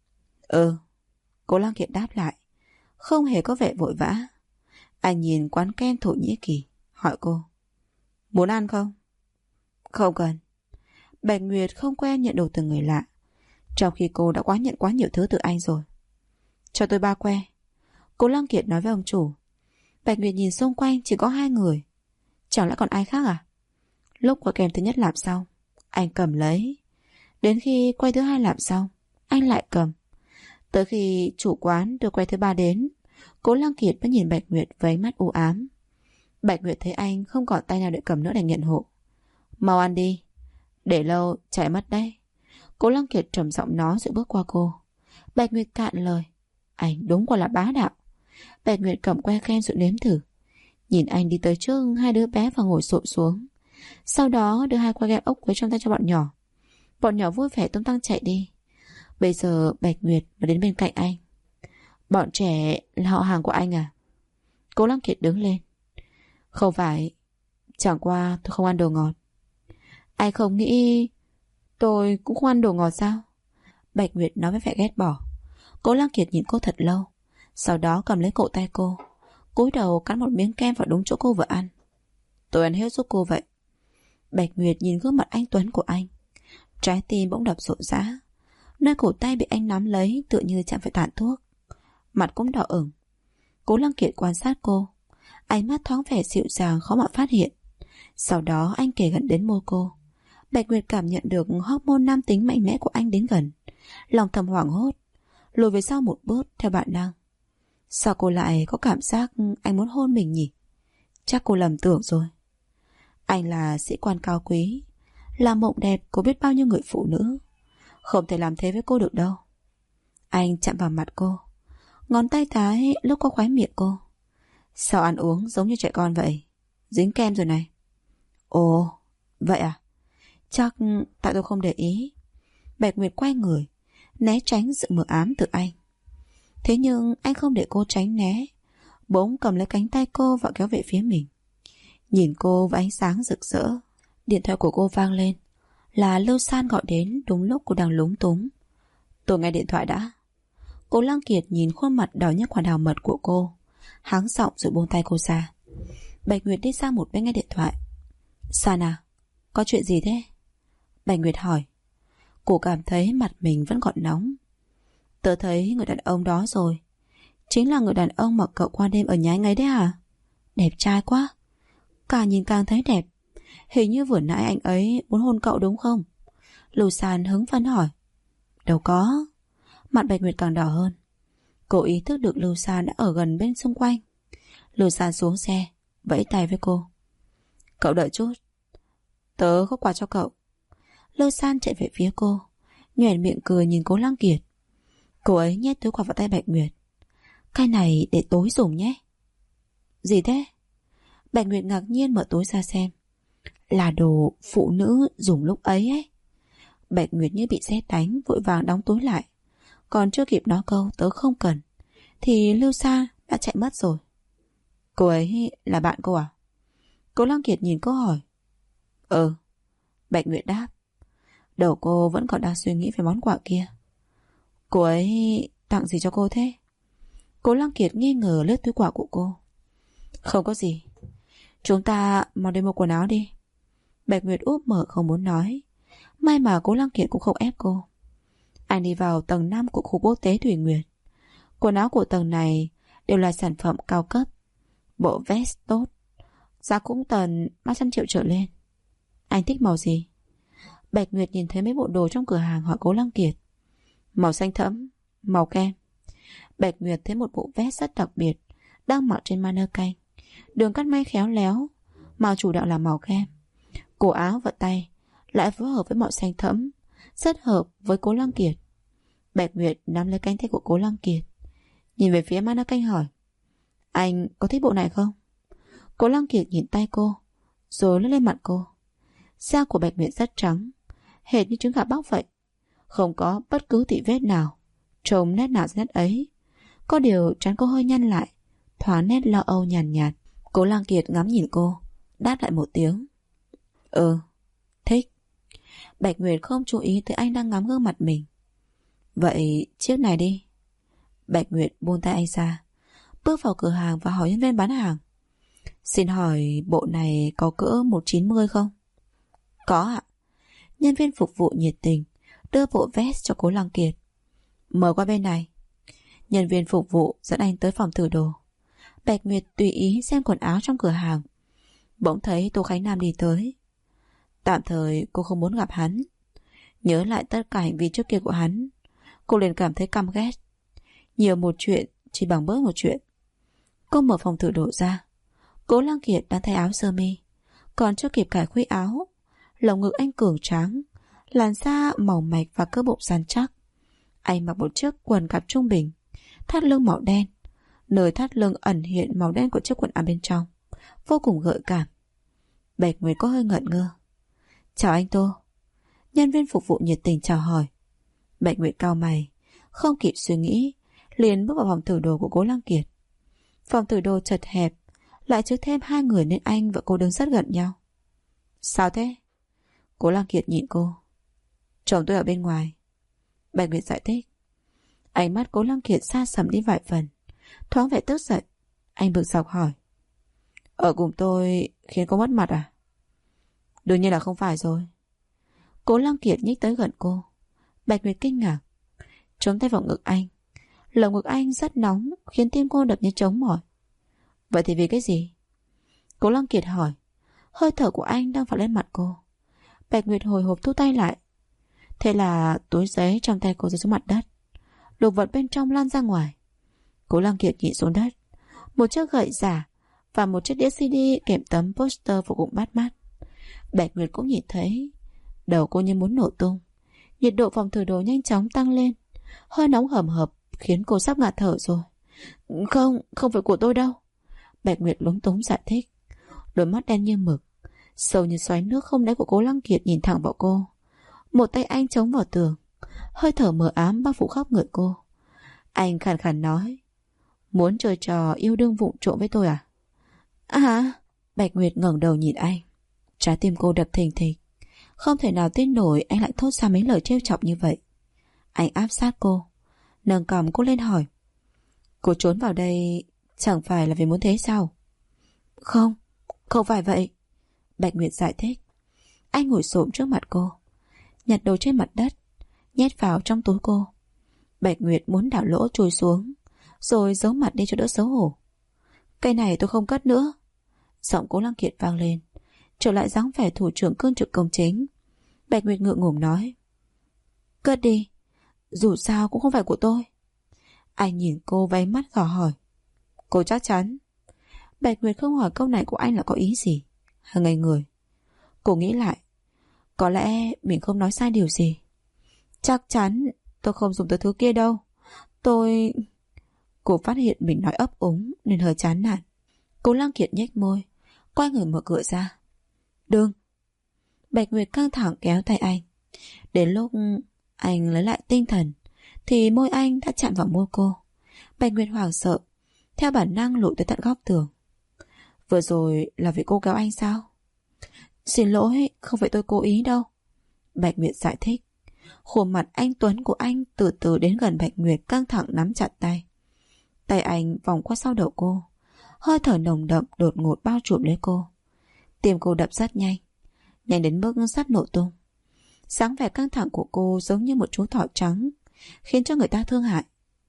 Speaker 2: Cố Lăng Kiệt đáp lại, không hề có vẻ vội vã. Anh nhìn quán kem Thổ Nhĩ Kỳ, hỏi cô. Muốn ăn không? Không cần. Bạch Nguyệt không quen nhận đồ từ người lạ, trong khi cô đã nhận quá nhiều thứ từ anh rồi. Cho tôi 3 que. Cố Lăng Kiệt nói với ông chủ. Bạch Nguyệt nhìn xung quanh chỉ có 2 người. Chẳng lẽ còn ai khác à? Lúc quả kem thứ nhất làm xong, anh cầm lấy. Đến khi quay thứ 2 làm xong, anh lại cầm. Tới khi chủ quán đưa quay thứ 3 đến, Cố Lăng Kiệt mới nhìn Bạch Nguyệt với ánh mắt u ám. Bạch Nguyệt thấy anh không còn tay nào để cầm nữa để nhận hộ. Mau ăn đi, để lâu chạy mất đấy. Cố Lăng Kiệt trầm giọng nói rồi bước qua cô. Bạch Nguyệt cạn lời. Anh đúng quả là bá đạo. Bạch Nguyệt cầm que kem rồi nếm thử. Nhìn anh đi tới trước 2 đứa bé và ngồi xổm xuống. Sau đó đưa 2 que kem ốc quế trong tay cho bọn nhỏ. Bọn nhỏ vui vẻ tung tăng chạy đi. Bây giờ Bạch Nguyệt mới đến bên cạnh anh. Bọn trẻ là họ hàng của anh à? Cố Lăng Kiệt đứng lên. Không phải, chẳng qua tôi không ăn đồ ngọt. Anh không nghĩ tôi cũng không ăn đồ ngọt sao? Bạch Nguyệt nói với vẻ ghét bỏ. Cố Lăng Kiệt nhìn cô thật lâu, sau đó cầm lấy cổ tay cô, cúi đầu cắn một miếng kem vào đúng chỗ cô vừa ăn. Tôi ăn hết giúp cô vậy. Bạch Nguyệt nhìn gương mặt anh tuấn của anh, trái tim bỗng đập rộn rã. Nơi cổ tay bị anh nắm lấy tựa như chạm phải tàn thuốc. Mặt cũng đỏ ửng. Cố Lăng Kiệt quan sát cô, ánh mắt thoáng vẻ dịu dàng khó mà phát hiện. Sau đó anh kề gần đến môi cô. Bạch Nguyệt cảm nhận được hormone nam tính mạnh mẽ của anh đến gần, lòng thầm hoảng hốt, lùi về sau một bước theo bản năng. Sao cô lại có cảm giác anh muốn hôn mình nhỉ? Chắc cô lầm tưởng rồi. Anh là sĩ quan cao quý, là mộng đẹp của biết bao nhiêu người phụ nữ, không thể làm thế với cô được đâu. Anh chạm vào mặt cô, ngón tay thái lúc có khóe miệng cô. Sao ăn uống giống như trẻ con vậy? Dính kem rồi này. Ồ, vậy à? Chắc tại tôi không để ý. Bạch Nguyệt quay người, né tránh sự mờ ám từ anh. Thế nhưng anh không để cô tránh né, bỗng cầm lấy cánh tay cô và kéo về phía mình. Nhìn cô với ánh sáng rực rỡ. Điện thoại của cô vang lên. Là Lưu San gọi đến đúng lúc cô đang lúng túng. Tôi nghe điện thoại đã. Cố Lăng Kiệt nhìn khuôn mặt đỏ như quả đào mật của cô, hắng giọng rồi buông tay cô ra. Bạch Nguyệt đi sang một bên nghe điện thoại. San à, có chuyện gì thế? Bạch Nguyệt hỏi. Cô cảm thấy mặt mình vẫn còn nóng. Tớ thấy người đàn ông đó rồi. Chính là người đàn ông mà cậu qua đêm ở nhà anh ấy đấy à? Đẹp trai quá. Càng nhìn càng thấy đẹp. Hình như vừa nãy anh ấy muốn hôn cậu đúng không? Lưu San hứng phấn hỏi. Đâu có. Mặt Bạch Nguyệt càng đỏ hơn. Cô ý thức được Lưu San đã ở gần bên xung quanh. Lưu San xuống xe, vẫy tay với cô. Cậu đợi chút, tớ có quà cho cậu. Lưu San chạy về phía cô, nhoẻn miệng cười nhìn Cố Lăng Kiệt. Cô ấy nhét túi quà vào tay Bạch Nguyệt. Cái này để tối dùng nhé. Gì thế? Bạch Nguyệt ngạc nhiên mở túi ra xem. Là đồ phụ nữ dùng lúc ấy ấy. Bạch Nguyệt như bị sét đánh, vội vàng đóng túi lại. Còn chưa kịp nói câu tớ không cần thì Lưu Sa đã chạy mất rồi. Cô ấy là bạn cô à? Cố Lăng Kiệt nhìn cô hỏi. Bạch Nguyệt đáp. Đầu cô vẫn còn đang suy nghĩ về món quà kia. Cô ấy tặng gì cho cô thế? Cố Lăng Kiệt nghi ngờ lướt túi quà của cô. Không có gì. Chúng ta mau đi mua quần áo đi. Bạch Nguyệt úp mở không muốn nói. May mà Cố Lăng Kiệt cũng không ép cô. Anh đi vào tầng 5 của khu quốc tế Thủy Nguyệt. Quần áo của tầng này đều là sản phẩm cao cấp. Bộ vest tốt, giá cũng tầm 300 triệu trở lên. Anh thích màu gì? Bạch Nguyệt nhìn thấy mấy bộ đồ trong cửa hàng hỏi Cố Lăng Kiệt. Màu xanh thẫm, màu kem. Bạch Nguyệt thấy một bộ vest rất đặc biệt đang mặc trên mannequin. Đường cắt may khéo léo, màu chủ đạo là màu kem. Cổ áo và tay lại phối hợp với màu xanh thẫm, rất hợp với Cố Lăng Kiệt. Bạch Nguyệt nắm lấy cánh tay của Cố Lăng Kiệt, nhìn về phía mannequin hỏi. Anh có thích bộ này không? Cố Lăng Kiệt nhìn tay cô, rồi lướt lên mặt cô. Da của Bạch Nguyệt rất trắng, hệt như trứng gà bóc vậy, không có bất cứ tị vết nào, trông nét nào nét ấy. Có điều trán cô hơi nhăn lại, thoáng nét lo âu nhàn nhạt. Cố Lăng Kiệt ngắm nhìn cô, đáp lại một tiếng. Thích. Bạch Nguyệt không chú ý tới anh đang ngắm gương mặt mình. Vậy chiếc này đi. Bạch Nguyệt buông tay anh ra, bước vào cửa hàng và hỏi nhân viên bán hàng. Xin hỏi bộ này có cỡ 190 không? Có ạ. Nhân viên phục vụ nhiệt tình đưa bộ vest cho Cố Lăng Kiệt. Mời qua bên này. Nhân viên phục vụ dẫn anh tới phòng thử đồ. Bạch Nguyệt tùy ý xem quần áo trong cửa hàng. Bỗng thấy Tô Khánh Nam đi tới. Tạm thời cô không muốn gặp hắn. Nhớ lại tất cả hành vi trước kia của hắn, cô liền cảm thấy căm ghét. Nhiều một chuyện chỉ bằng bớt một chuyện. Cô mở phòng thử đồ ra. Cố Lăng Kiệt đang thay áo sơ mi, còn chưa kịp cài khuy áo. Lồng ngực anh cường tráng, làn da màu mạch và cơ bụng săn chắc. Anh mặc một chiếc quần cạp trung bình, thắt lưng màu đen. Nơi thắt lưng ẩn hiện màu đen của chiếc quần áo bên trong, vô cùng gợi cảm. Bạch Nguyệt có hơi ngẩn ngơ. Chào anh Tô. Nhân viên phục vụ nhiệt tình chào hỏi. Bạch Nguyệt cau mày, không kịp suy nghĩ, liền bước vào phòng thử đồ của Cố Lăng Kiệt. Phòng thử đồ chật hẹp, lại chứa thêm hai người nên anh và cô đứng rất gần nhau. Sao thế? Cố Lăng Kiệt nhìn cô. Chồng tôi ở bên ngoài. Bạch Nguyệt giải thích. Ánh mắt Cố Lăng Kiệt xa sầm đi vài phần, thoáng vẻ tức giận. Anh bực dọc hỏi. Ở cùng tôi khiến cô mất mặt à? Đương nhiên là không phải rồi. Cố Lăng Kiệt nhích tới gần cô. Bạch Nguyệt kinh ngạc, chống tay vào ngực anh. Lồng ngực anh rất nóng, khiến tim cô đập như trống mỏi. Vậy thì vì cái gì? Cố Lăng Kiệt hỏi. Hơi thở của anh đang phả lên mặt cô. Bạch Nguyệt hồi hộp thu tay lại. Thế là túi giấy trong tay cô rơi xuống mặt đất. Đồ vật bên trong lan ra ngoài. Cố Lăng Kiệt nhìn xuống đất. Một chiếc gậy giả và một chiếc đĩa CD kèm tấm poster vô cùng bắt mắt. Bạch Nguyệt cũng nhìn thấy. Đầu cô như muốn nổ tung. Nhiệt độ phòng thử đồ nhanh chóng tăng lên, hơi nóng hầm hập khiến cô sắp ngạt thở rồi. Không phải của tôi đâu. Bạch Nguyệt lúng túng giải thích. Đôi mắt đen như mực, Sâu như xoáy nước không đáy của Cố Lăng Kiệt nhìn thẳng vào cô. Một tay anh chống vào tường, hơi thở mờ ám bao phủ khắp người cô. Anh khàn khàn nói, muốn chơi trò yêu đương vụng trộm với tôi à? À? Bạch Nguyệt ngẩng đầu nhìn anh. Trái tim cô đập thình thịch. Không thể nào tin nổi anh lại thốt ra mấy lời trêu chọc như vậy. Anh áp sát cô, nâng cằm cô lên hỏi, cô trốn vào đây chẳng phải là vì muốn thế sao? Không, không phải vậy, Bạch Nguyệt giải thích. Anh ngồi xổm trước mặt cô, nhặt đồ trên mặt đất, nhét vào trong túi cô. Bạch Nguyệt muốn đảo lỗ chui xuống, rồi giấu mặt đi cho đỡ xấu hổ. Cái này tôi không cất nữa. Giọng Cố Lăng Kiệt vang lên, trở lại dáng vẻ thủ trưởng cương trực công chính. Bạch Nguyệt ngượng ngùng nói, cất đi, dù sao cũng không phải của tôi. Anh nhìn cô váy mắt gò hỏi, cô chắc chắn? Bạch Nguyệt không hỏi câu này của anh là có ý gì, hay ngây người. Cô nghĩ lại, có lẽ mình không nói sai điều gì. Chắc chắn tôi không dùng tới thứ kia đâu. Tôi... Cô phát hiện mình nói ấp úng nên hơi chán nản. Cố Lăng Kiệt nhếch môi, quay người mở cửa ra. Đừng. Bạch Nguyệt căng thẳng kéo tay anh. Đến lúc anh lấy lại tinh thần thì môi anh đã chạm vào môi cô. Bạch Nguyệt hoảng sợ, theo bản năng lùi tới tận góc tường. Vừa rồi là vì cô kéo anh sao? Xin lỗi, không phải tôi cố ý đâu, Bạch Nguyệt giải thích. Khuôn mặt anh tuấn của anh từ từ đến gần Bạch Nguyệt, căng thẳng nắm chặt tay. Tay anh vòng qua sau đầu cô, hơi thở nồng đậm đột ngột bao trùm lấy cô. Tim cô đập rất nhanh, nhanh đến mức sắp nổ tung. Dáng vẻ căng thẳng của cô giống như một chú thỏ trắng, khiến cho người ta thương hại.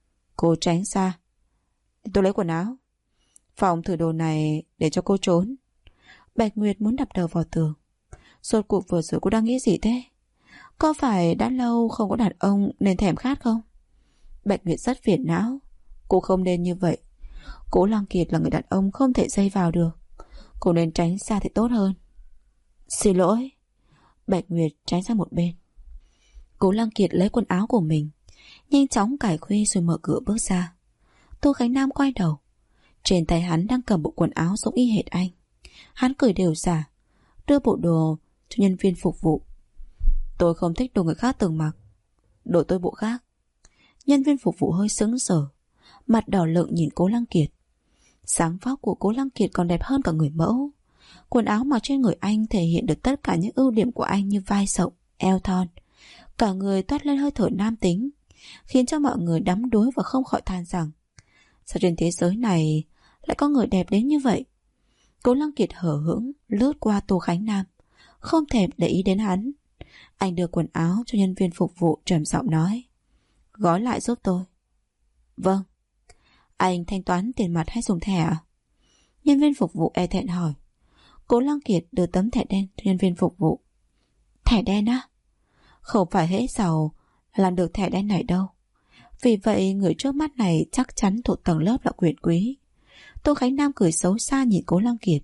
Speaker 2: Cô tránh xa. Tôi lấy quần áo. Phòng thử đồ này để cho cô trốn. Bạch Nguyệt muốn đập đầu vào tường. Rốt cuộc vừa rồi cô đang nghĩ gì thế? Có phải đã lâu không có đàn ông nên thèm khát không? Bạch Nguyệt rất phiền não. Cô không nên như vậy. Cố Lăng Kiệt là người đàn ông không thể dây vào được. Cô nên tránh xa thì tốt hơn. Xin lỗi. Bạch Nguyệt tránh sang một bên. Cố Lăng Kiệt lấy quần áo của mình, nhanh chóng cài khuy rồi mở cửa bước ra. Tô Khánh Nam quay đầu. Trên tay hắn đang cầm bộ quần áo giống y hệt anh. Hắn cười đều giả, đưa bộ đồ cho nhân viên phục vụ. Tôi không thích đồ người khác từng mặc, đồ tôi bộ khác. Nhân viên phục vụ hơi sững sờ, mặt đỏ lựng nhìn Cố Lăng Kiệt. Dáng vóc của Cố Lăng Kiệt còn đẹp hơn cả người mẫu. Quần áo mặc trên người anh thể hiện được tất cả những ưu điểm của anh như vai rộng, eo thon. Cả người toát lên hơi thở nam tính, khiến cho mọi người đắm đuối và không khỏi than rằng sao trên thế giới này lại có người đẹp đến như vậy. Cố Lăng Kiệt hở hững lướt qua Tô Khánh Nam, không thèm để ý đến hắn. Anh đưa quần áo cho nhân viên phục vụ, trầm giọng nói, gói lại giúp tôi. Vâng. Anh thanh toán tiền mặt hay dùng thẻ à? Nhân viên phục vụ e thẹn hỏi. Cố Lăng Kiệt đưa tấm thẻ đen cho nhân viên phục vụ. Thẻ đen á? Không phải hễ giàu làm được thẻ đen này đâu. Vì vậy người trước mắt này chắc chắn thuộc tầng lớp là quyền quý. Tô Khánh Nam cười xấu xa nhìn Cố Lăng Kiệt.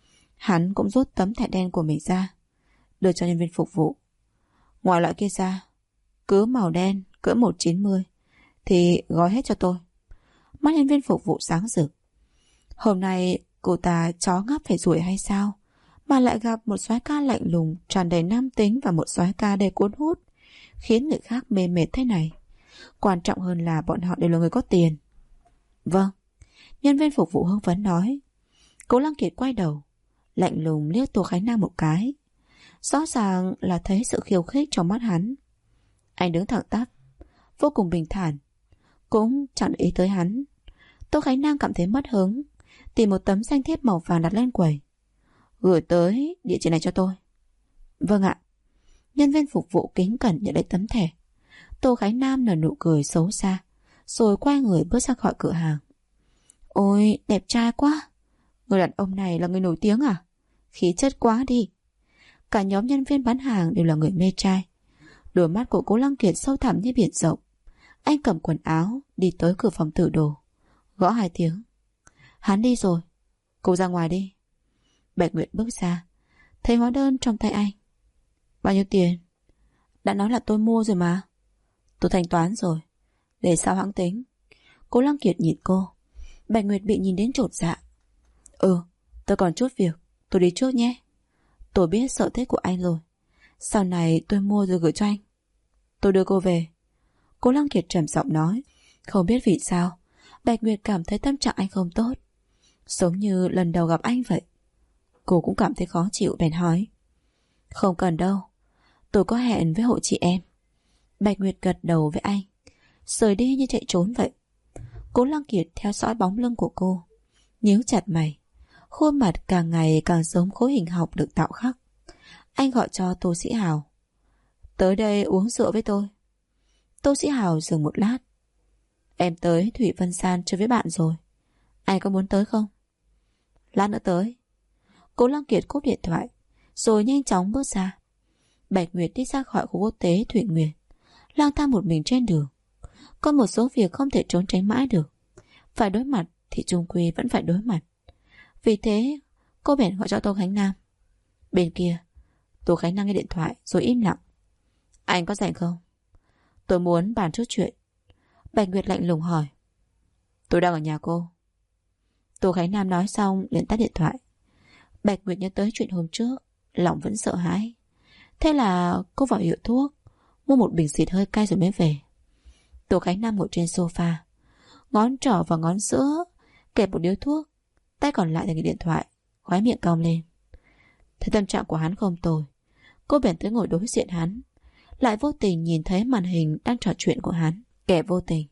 Speaker 2: Hắn cũng rút tấm thẻ đen của mình ra, đưa cho nhân viên phục vụ. Ngoài loại kia ra, cứ màu đen cỡ 190 thì gói hết cho tôi. Mắt nhân viên phục vụ sáng rực. Hôm nay cô ta chó ngáp phải ruồi hay sao, mà lại gặp một soái ca lạnh lùng, tràn đầy nam tính và một soái ca đầy cuốn hút, khiến người khác mê mệt thế này. Quan trọng hơn là bọn họ đều là người có tiền. Vâng, nhân viên phục vụ hưng phấn nói. Cố Lăng Kiệt quay đầu, lạnh lùng liếc Tô Khánh Nam một cái. Rõ ràng là thấy sự khiêu khích trong mắt hắn. Anh đứng thẳng tắp, vô cùng bình thản, cũng chẳng để ý tới hắn. Tô Khánh Nam cảm thấy mất hứng, tìm một tấm danh thiếp màu vàng đặt lên quầy. Gửi tới địa chỉ này cho tôi. Vâng ạ. Nhân viên phục vụ kính cẩn nhận lấy tấm thẻ. Tô Khánh Nam nở nụ cười xấu xa, rồi quay người bước ra khỏi cửa hàng. Ôi, đẹp trai quá. Người đàn ông này là người nổi tiếng à? Khí chất quá đi. Cả nhóm nhân viên bán hàng đều là người mê trai. Đôi mắt của Cố Lăng Kiệt sâu thẳm như biển rộng. Anh cầm quần áo đi tới cửa phòng thử đồ, gõ 2 tiếng. Hắn đi rồi, cô ra ngoài đi. Bạch Nguyệt bước ra, thấy hóa đơn trong tay anh. Bao nhiêu tiền? Đã nói là tôi mua rồi mà. Tôi thanh toán rồi, để sao hãng tính. Cố Lăng Kiệt nhìn cô. Bạch Nguyệt bị nhìn đến chột dạ. Tôi còn chút việc, tôi đi trước nhé. Tôi biết sở thích của anh rồi. Sau này tôi mua rồi gửi cho anh. Tôi đưa cô về. Cố Lăng Kiệt trầm giọng nói. Không biết vì sao Bạch Nguyệt cảm thấy tâm trạng anh không tốt, giống như lần đầu gặp anh vậy. Cô cũng cảm thấy khó chịu bèn hỏi. Không cần đâu, tôi có hẹn với hội chị em. Bạch Nguyệt gật đầu với anh, rời đi như chạy trốn vậy. Cố Lăng Kiệt theo dõi bóng lưng của cô, nhíu chặt mày. Khuôn mặt càng ngày càng giống khối hình học được tạo khắc. Anh gọi cho Tô Sĩ Hào. Tới đây uống rượu với tôi. Tô Sĩ Hào dừng một lát. Em tới Thủy Vân San chơi với bạn rồi. Anh có muốn tới không? Lát nữa tới. Cố Lăng Kiệt cúp điện thoại, rồi nhanh chóng bước ra. Bạch Nguyệt đi ra khỏi khu quốc tế Thụy Nguyệt, lang thang một mình trên đường. Có một số việc không thể trốn tránh mãi được. Phải đối mặt thì chung quy vẫn phải đối mặt. Vì thế cô bèn gọi cho Tô Khánh Nam. Bên kia Tô Khánh Nam nghe điện thoại rồi im lặng. Anh có rảnh không? Tôi muốn bàn chút chuyện. Bạch Nguyệt lạnh lùng hỏi. Tôi đang ở nhà cô. Tô Khánh Nam nói xong liền tắt điện thoại. Bạch Nguyệt nhớ tới chuyện hôm trước, lòng vẫn sợ hãi. Thế là cô vào hiệu thuốc, mua một bình xịt hơi cay rồi mới về. Tô Khánh Nam ngồi trên sofa, ngón trỏ và ngón giữa kẹp một điếu thuốc, tay còn lại là cái điện thoại, khóe miệng cong lên. Thấy tâm trạng của hắn không tồi, cô bèn tới ngồi đối diện hắn, lại vô tình nhìn thấy màn hình đang trò chuyện của hắn. Kẻ vô tình.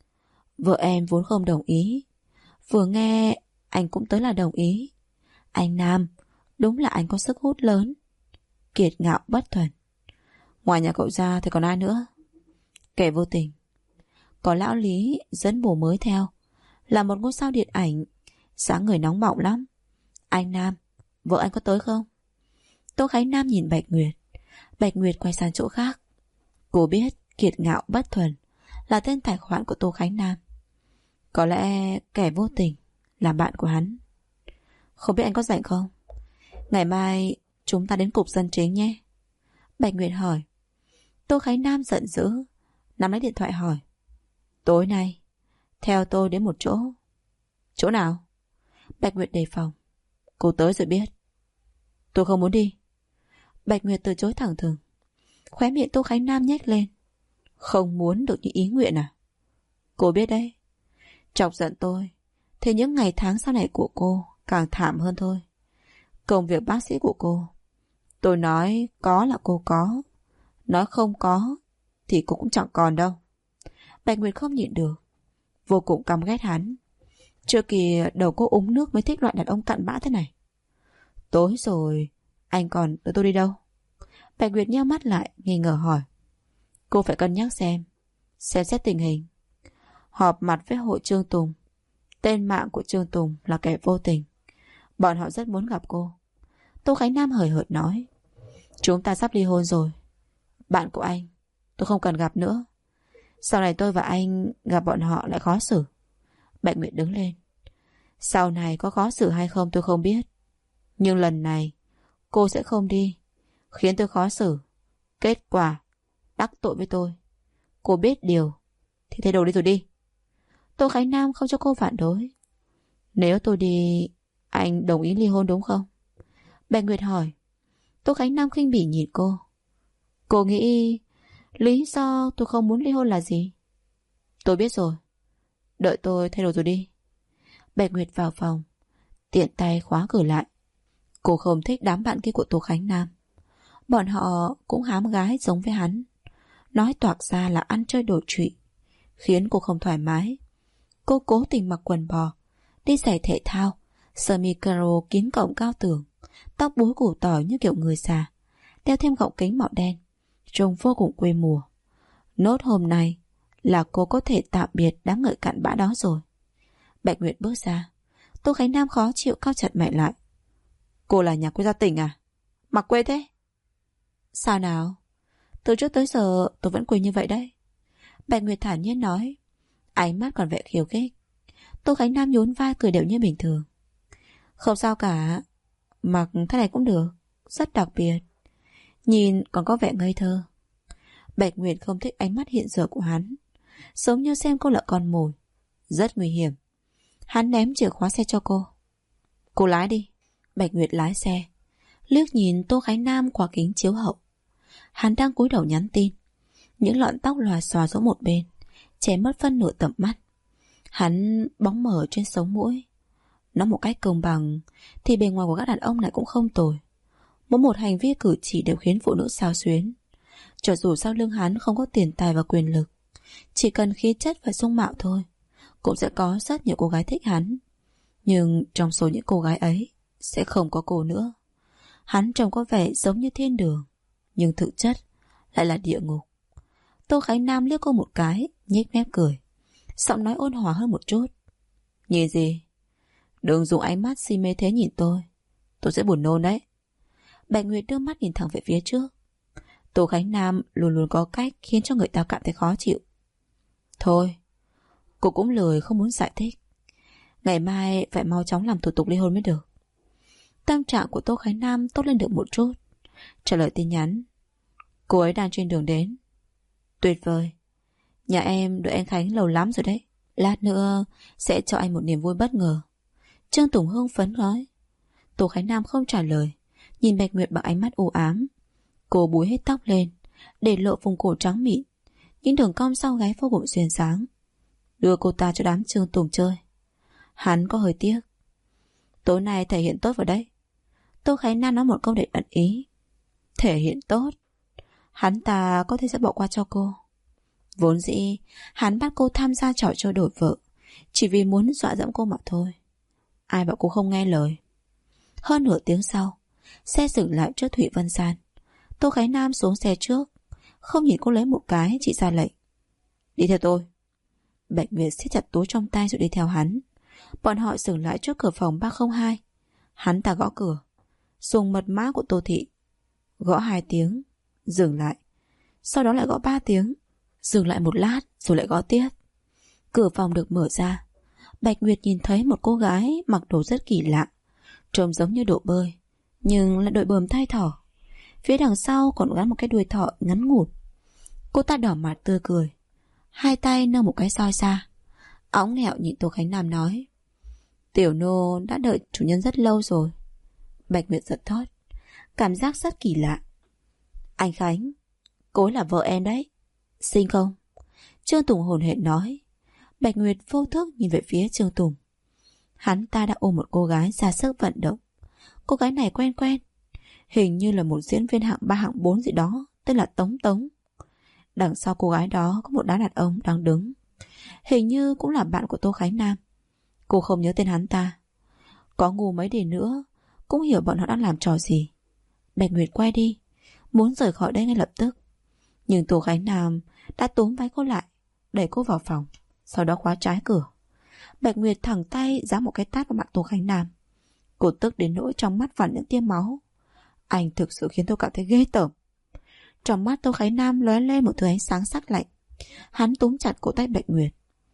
Speaker 2: Vợ em vốn không đồng ý, vừa nghe anh cũng tới là đồng ý. Anh Nam, đúng là anh có sức hút lớn. Kiệt ngạo bất thuần. Ngoài nhà cậu ra thì còn ai nữa? Kẻ vô tình. Có lão Lý dẫn bồ mới theo, là một ngôi sao điện ảnh, dáng người nóng bỏng lắm. Anh Nam, vợ anh có tới không? Tô Khánh Nam nhìn Bạch Nguyệt. Bạch Nguyệt quay sang chỗ khác. Cô biết Kiệt ngạo bất thuần là tên tài khoản của Tô Khánh Nam. Có lẽ kẻ vô tình là bạn của hắn. Không biết anh có rảnh không? Ngày mai chúng ta đến cục dân chính nhé. Bạch Nguyệt hỏi. Tô Khánh Nam giận dữ, nắm lấy điện thoại hỏi. Tối nay theo tôi đến một chỗ. Chỗ nào? Bạch Nguyệt đề phòng. Cô tới rồi biết. Tôi không muốn đi. Bạch Nguyệt từ chối thẳng thừng. Khóe miệng Tô Khánh Nam nhếch lên. Không muốn được như ý nguyện à? Cô biết đấy, chọc giận tôi thì những ngày tháng sau này của cô càng thảm hơn thôi. Công việc bác sĩ của cô, tôi nói có là cô có, nói không có thì cô cũng chẳng còn đâu. Bạch Nguyệt không nhịn được, vô cùng căm ghét hắn. Trước kia đầu cô uống nước mới thích loại đàn ông cặn bã thế này. Tối rồi, anh còn đưa tôi đi đâu? Bạch Nguyệt nheo mắt lại, nghi ngờ hỏi. Cô phải cân nhắc xem xét tình hình. Họp mặt với hội Trương Tùng. Tên mạng của Trương Tùng là kẻ vô tình. Bọn họ rất muốn gặp cô. Tô Khánh Nam hời hợt nói. Chúng ta sắp ly hôn rồi. Bạn của anh tôi không cần gặp nữa. Sau này tôi và anh gặp bọn họ lại khó xử. Bạch Nguyệt đứng lên. Sau này có khó xử hay không tôi không biết, nhưng lần này cô sẽ không đi, khiến tôi khó xử. Kết quả đắc tội với tôi. Cô biết điều thì thay đồ đi rồi đi. Tô Khánh Nam không cho cô phản đối. Nếu tôi đi, anh đồng ý ly hôn đúng không? Bạch Nguyệt hỏi. Tô Khánh Nam khinh bỉ nhìn cô. Cô nghĩ lý do tôi không muốn ly hôn là gì? Tôi biết rồi. Đợi tôi thay đồ rồi đi. Bạch Nguyệt vào phòng, tiện tay khóa cửa lại. Cô không thích đám bạn kia của Tô Khánh Nam. Bọn họ cũng hám gái giống với hắn, nói toạc ra là ăn chơi đổ trụy, khiến cô không thoải mái. Cô cố tình mặc quần bò, đi giày thể thao, sơ mi caro kín cọng cao tường, tóc búi củ tỏi như kiểu người già, đeo thêm gọng kính màu đen, trông vô cùng quê mùa. Nốt hôm nay là cô có thể tạm biệt đám người cặn bã đó rồi. Bạch Nguyệt bước ra. Tô Khánh Nam khó chịu cau chặt mày lại. Cô là nhà quê gia tỉnh à? Mặc quê thế? Sao nào? Từ trước tới giờ tôi vẫn quê như vậy đấy. Bạch Nguyệt thản nhiên nói, ánh mắt còn vẻ khiêu khích. Tô Khánh Nam nhún vai cười đều như bình thường. Không sao cả, mặc thế này cũng được, rất đặc biệt, nhìn còn có vẻ ngây thơ. Bạch Nguyệt không thích ánh mắt hiện giờ của hắn, giống như xem cô là con mồi, rất nguy hiểm. Hắn ném chìa khóa xe cho cô. Cô lái đi. Bạch Nguyệt lái xe. liếc nhìn Tô Khánh Nam qua kính chiếu hậu. Hắn đang cúi đầu nhắn tin, những lọn tóc lòa xòa xuống một bên, che mất phân nửa tầm mắt. Hắn bóng mờ trên sống mũi. Nói một cách công bằng thì bề ngoài của các đàn ông này cũng không tồi. Mỗi một hành vi cử chỉ đều khiến phụ nữ xao xuyến. Cho dù sau lưng hắn không có tiền tài và quyền lực, chỉ cần khí chất và dung mạo thôi, cũng sẽ có rất nhiều cô gái thích hắn. Nhưng trong số những cô gái ấy sẽ không có cô nữa. Hắn trông có vẻ giống như thiên đường, nhưng thực chất lại là địa ngục. Tô Khánh Nam liếc cô một cái, nhếch mép cười, giọng nói ôn hòa hơn một chút. Nhìn gì? Đừng dùng ánh mắt si mê thế nhìn tôi sẽ buồn nôn đấy. Bạch Nguyệt đưa mắt nhìn thẳng về phía trước. Tô Khánh Nam luôn luôn có cách khiến cho người ta cảm thấy khó chịu. Thôi, cô cũng lười không muốn giải thích. Ngày mai phải mau chóng làm thủ tục ly hôn mới được. Tâm trạng của Tô Khánh Nam tốt lên được một chút. Trả lời tin nhắn. Cô ấy đang trên đường đến. Tuyệt vời. Nhà em đợi anh Khánh lâu lắm rồi đấy. Lát nữa sẽ cho anh một niềm vui bất ngờ. Trương Tùng hưng phấn nói. Tô Khánh Nam không trả lời, nhìn Bạch Nguyệt bằng ánh mắt u ám. Cô búi hết tóc lên, để lộ vùng cổ trắng mịn, những đường cong sau gáy vô cùng xuyên sáng. Đưa cô ta cho đám Trương Tùng chơi. Hắn có hơi tiếc. Tối nay thể hiện tốt vào đấy. Tô Khánh Nam nói một câu để ẩn ý. Thể hiện tốt? Hắn ta có thể sẽ bỏ qua cho cô. Vốn dĩ hắn bắt cô tham gia trò chơi đổi vợ chỉ vì muốn dọa dẫm cô mà thôi. Ai bảo cô không nghe lời. Hơn nửa tiếng sau, xe dừng lại trước Thụy Vân San. Tô Khánh Nam xuống xe trước, không nhìn cô lấy một cái, chỉ ra lệnh. Đi theo tôi. Bạch Nguyệt siết chặt túi trong tay rồi đi theo hắn. Bọn họ dừng lại trước cửa phòng 302. Hắn ta gõ cửa, dùng mật mã của Tô Thị. Gõ 2 tiếng, dừng lại. Sau đó lại gõ 3 tiếng, dừng lại một lát rồi lại gõ tiếp. Cửa phòng được mở ra. Bạch Nguyệt nhìn thấy một cô gái mặc đồ rất kỳ lạ, trông giống như đồ bơi, nhưng lại đội bờm tai thỏ. Phía đằng sau còn gắn một cái đuôi thỏ ngắn ngủn. Cô ta đỏ mặt tươi cười, hai tay nâng một cái roi ra, óng nghẹo nhìn Tô Khánh Nam nói. Tiểu nô đã đợi chủ nhân rất lâu rồi. Bạch Nguyệt giật thót, cảm giác rất kỳ lạ. Anh Khánh, cô ấy là vợ em đấy. Xinh không? Trương Tùng hồn hển nói. Bạch Nguyệt vô thức nhìn về phía Trương Tùng. Hắn ta đã ôm một cô gái ra sức vận động. Cô gái này quen quen, hình như là một diễn viên hạng 3 hạng 4 gì đó, tên là Tống Tống. Đằng sau cô gái đó có một đám đàn ông đang đứng, hình như cũng là bạn của Tô Khánh Nam. Cô không nhớ tên hắn ta. Có ngu mấy đi nữa cũng hiểu bọn họ đang làm trò gì. Bạch Nguyệt quay đi, muốn rời khỏi đây ngay lập tức. Nhưng Tô Khánh Nam đã túm váy cô lại, đẩy cô vào phòng, sau đó khóa trái cửa. Bạch Nguyệt thẳng tay giáng một cái tát vào mặt Tô Khánh Nam. Cô tức đến nỗi trong mắt phản những tia máu. Anh thực sự khiến tôi cảm thấy ghê tởm. Trong mắt Tô Khánh Nam lóe lên một thứ ánh sáng sắc lạnh. Hắn túm chặt cổ tay Bạch Nguyệt.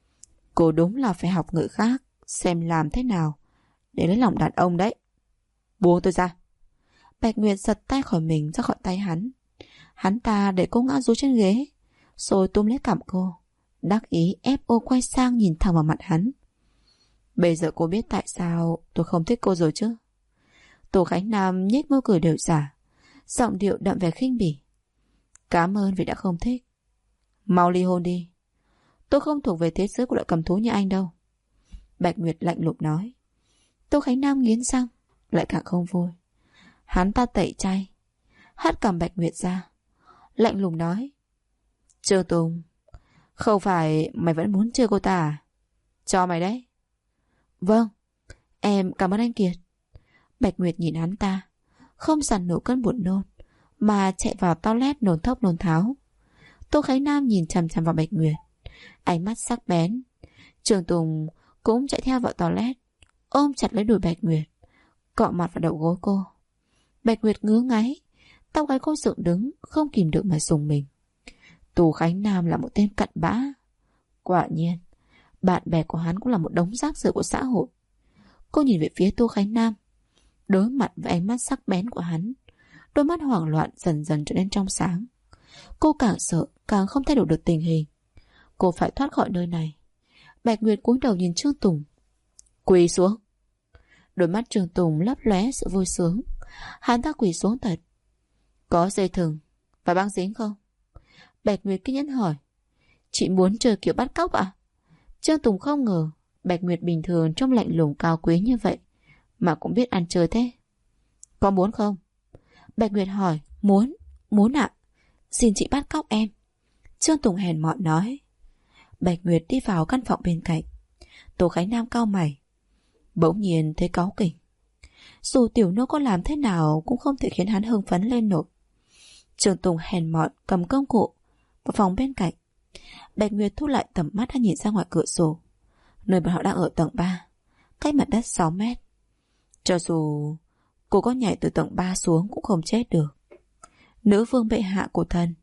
Speaker 2: Cô đúng là phải học người khác xem làm thế nào để lấy lòng đàn ông đấy. Buông tôi ra. Bạch Nguyệt giật tay khỏi mình ra khỏi tay hắn. Hắn ta để cô ngã rúi trên ghế, rồi túm lấy cằm cô, đắc ý ép ô quay sang nhìn thẳng vào mặt hắn. Bây giờ cô biết tại sao tôi không thích cô rồi chứ? Tô Khánh Nam nhếch môi cười đều giả, giọng điệu đậm vẻ khinh bỉ. Cảm ơn vì đã không thích. Mau ly hôn đi. Tôi không thuộc về thế giới của loại cầm thú như anh đâu. Bạch Nguyệt lạnh lùng nói. Tô Khánh Nam nghiến răng, lại càng không vui. Hắn ta tẩy chay, hất cằm Bạch Nguyệt ra, lạnh lùng nói. Trương Tùng, không phải mày vẫn muốn chơi cô ta à? Cho mày đấy. Vâng, em cảm ơn anh Kiệt. Bạch Nguyệt nhìn hắn ta, không dằn nổi cơn buồn nôn, mà chạy vào toilet nôn thốc nôn tháo. Tô Khánh Nam nhìn chằm chằm vào Bạch Nguyệt, ánh mắt sắc bén. Trương Tùng cũng chạy theo vào toilet, ôm chặt lấy đùi Bạch Nguyệt, cọ mặt vào đầu gối cô. Bạch Nguyệt ngứa ngáy, tóc gáy cô dựng đứng, không kìm được mà rùng mình. Tô Khánh Nam là một tên cặn bã. Quả nhiên, bạn bè của hắn cũng là một đống rác rưởi của xã hội. Cô nhìn về phía Tô Khánh Nam, đối mặt với ánh mắt sắc bén của hắn, đôi mắt hoảng loạn dần dần trở nên trong sáng. Cô càng sợ càng không thay đổi được tình hình. Cô phải thoát khỏi nơi này. Bạch Nguyệt cúi đầu nhìn Trương Tùng. Quỳ xuống. Đôi mắt Trương Tùng lấp lóe sự vui sướng. Hắn ta quỳ xuống thật. Có dây thừng và băng dính không? Bạch Nguyệt kiên nhẫn hỏi. Chị muốn chơi kiểu bắt cóc à? Trương Tùng không ngờ Bạch Nguyệt bình thường trông lạnh lùng cao quý như vậy mà cũng biết ăn chơi thế. Có muốn không? Bạch Nguyệt hỏi. Muốn ạ. Xin chị bắt cóc em. Trương Tùng hèn mọn nói. Bạch Nguyệt đi vào căn phòng bên cạnh. Tô Khánh Nam cau mày, bỗng nhiên thấy cáu kỉnh. Dù tiểu nô có làm thế nào cũng không thể khiến hắn hưng phấn lên nổi. Trương Tùng hèn mọn cầm công cụ vào phòng bên cạnh. Bạch Nguyệt thu lại tầm mắt nhìn ra ngoài cửa sổ, nơi bọn họ đang ở tầng 3, cách mặt đất 6 mét. Cho dù cô có nhảy từ tầng 3 xuống cũng không chết được. Nữ vương bệ hạ của thần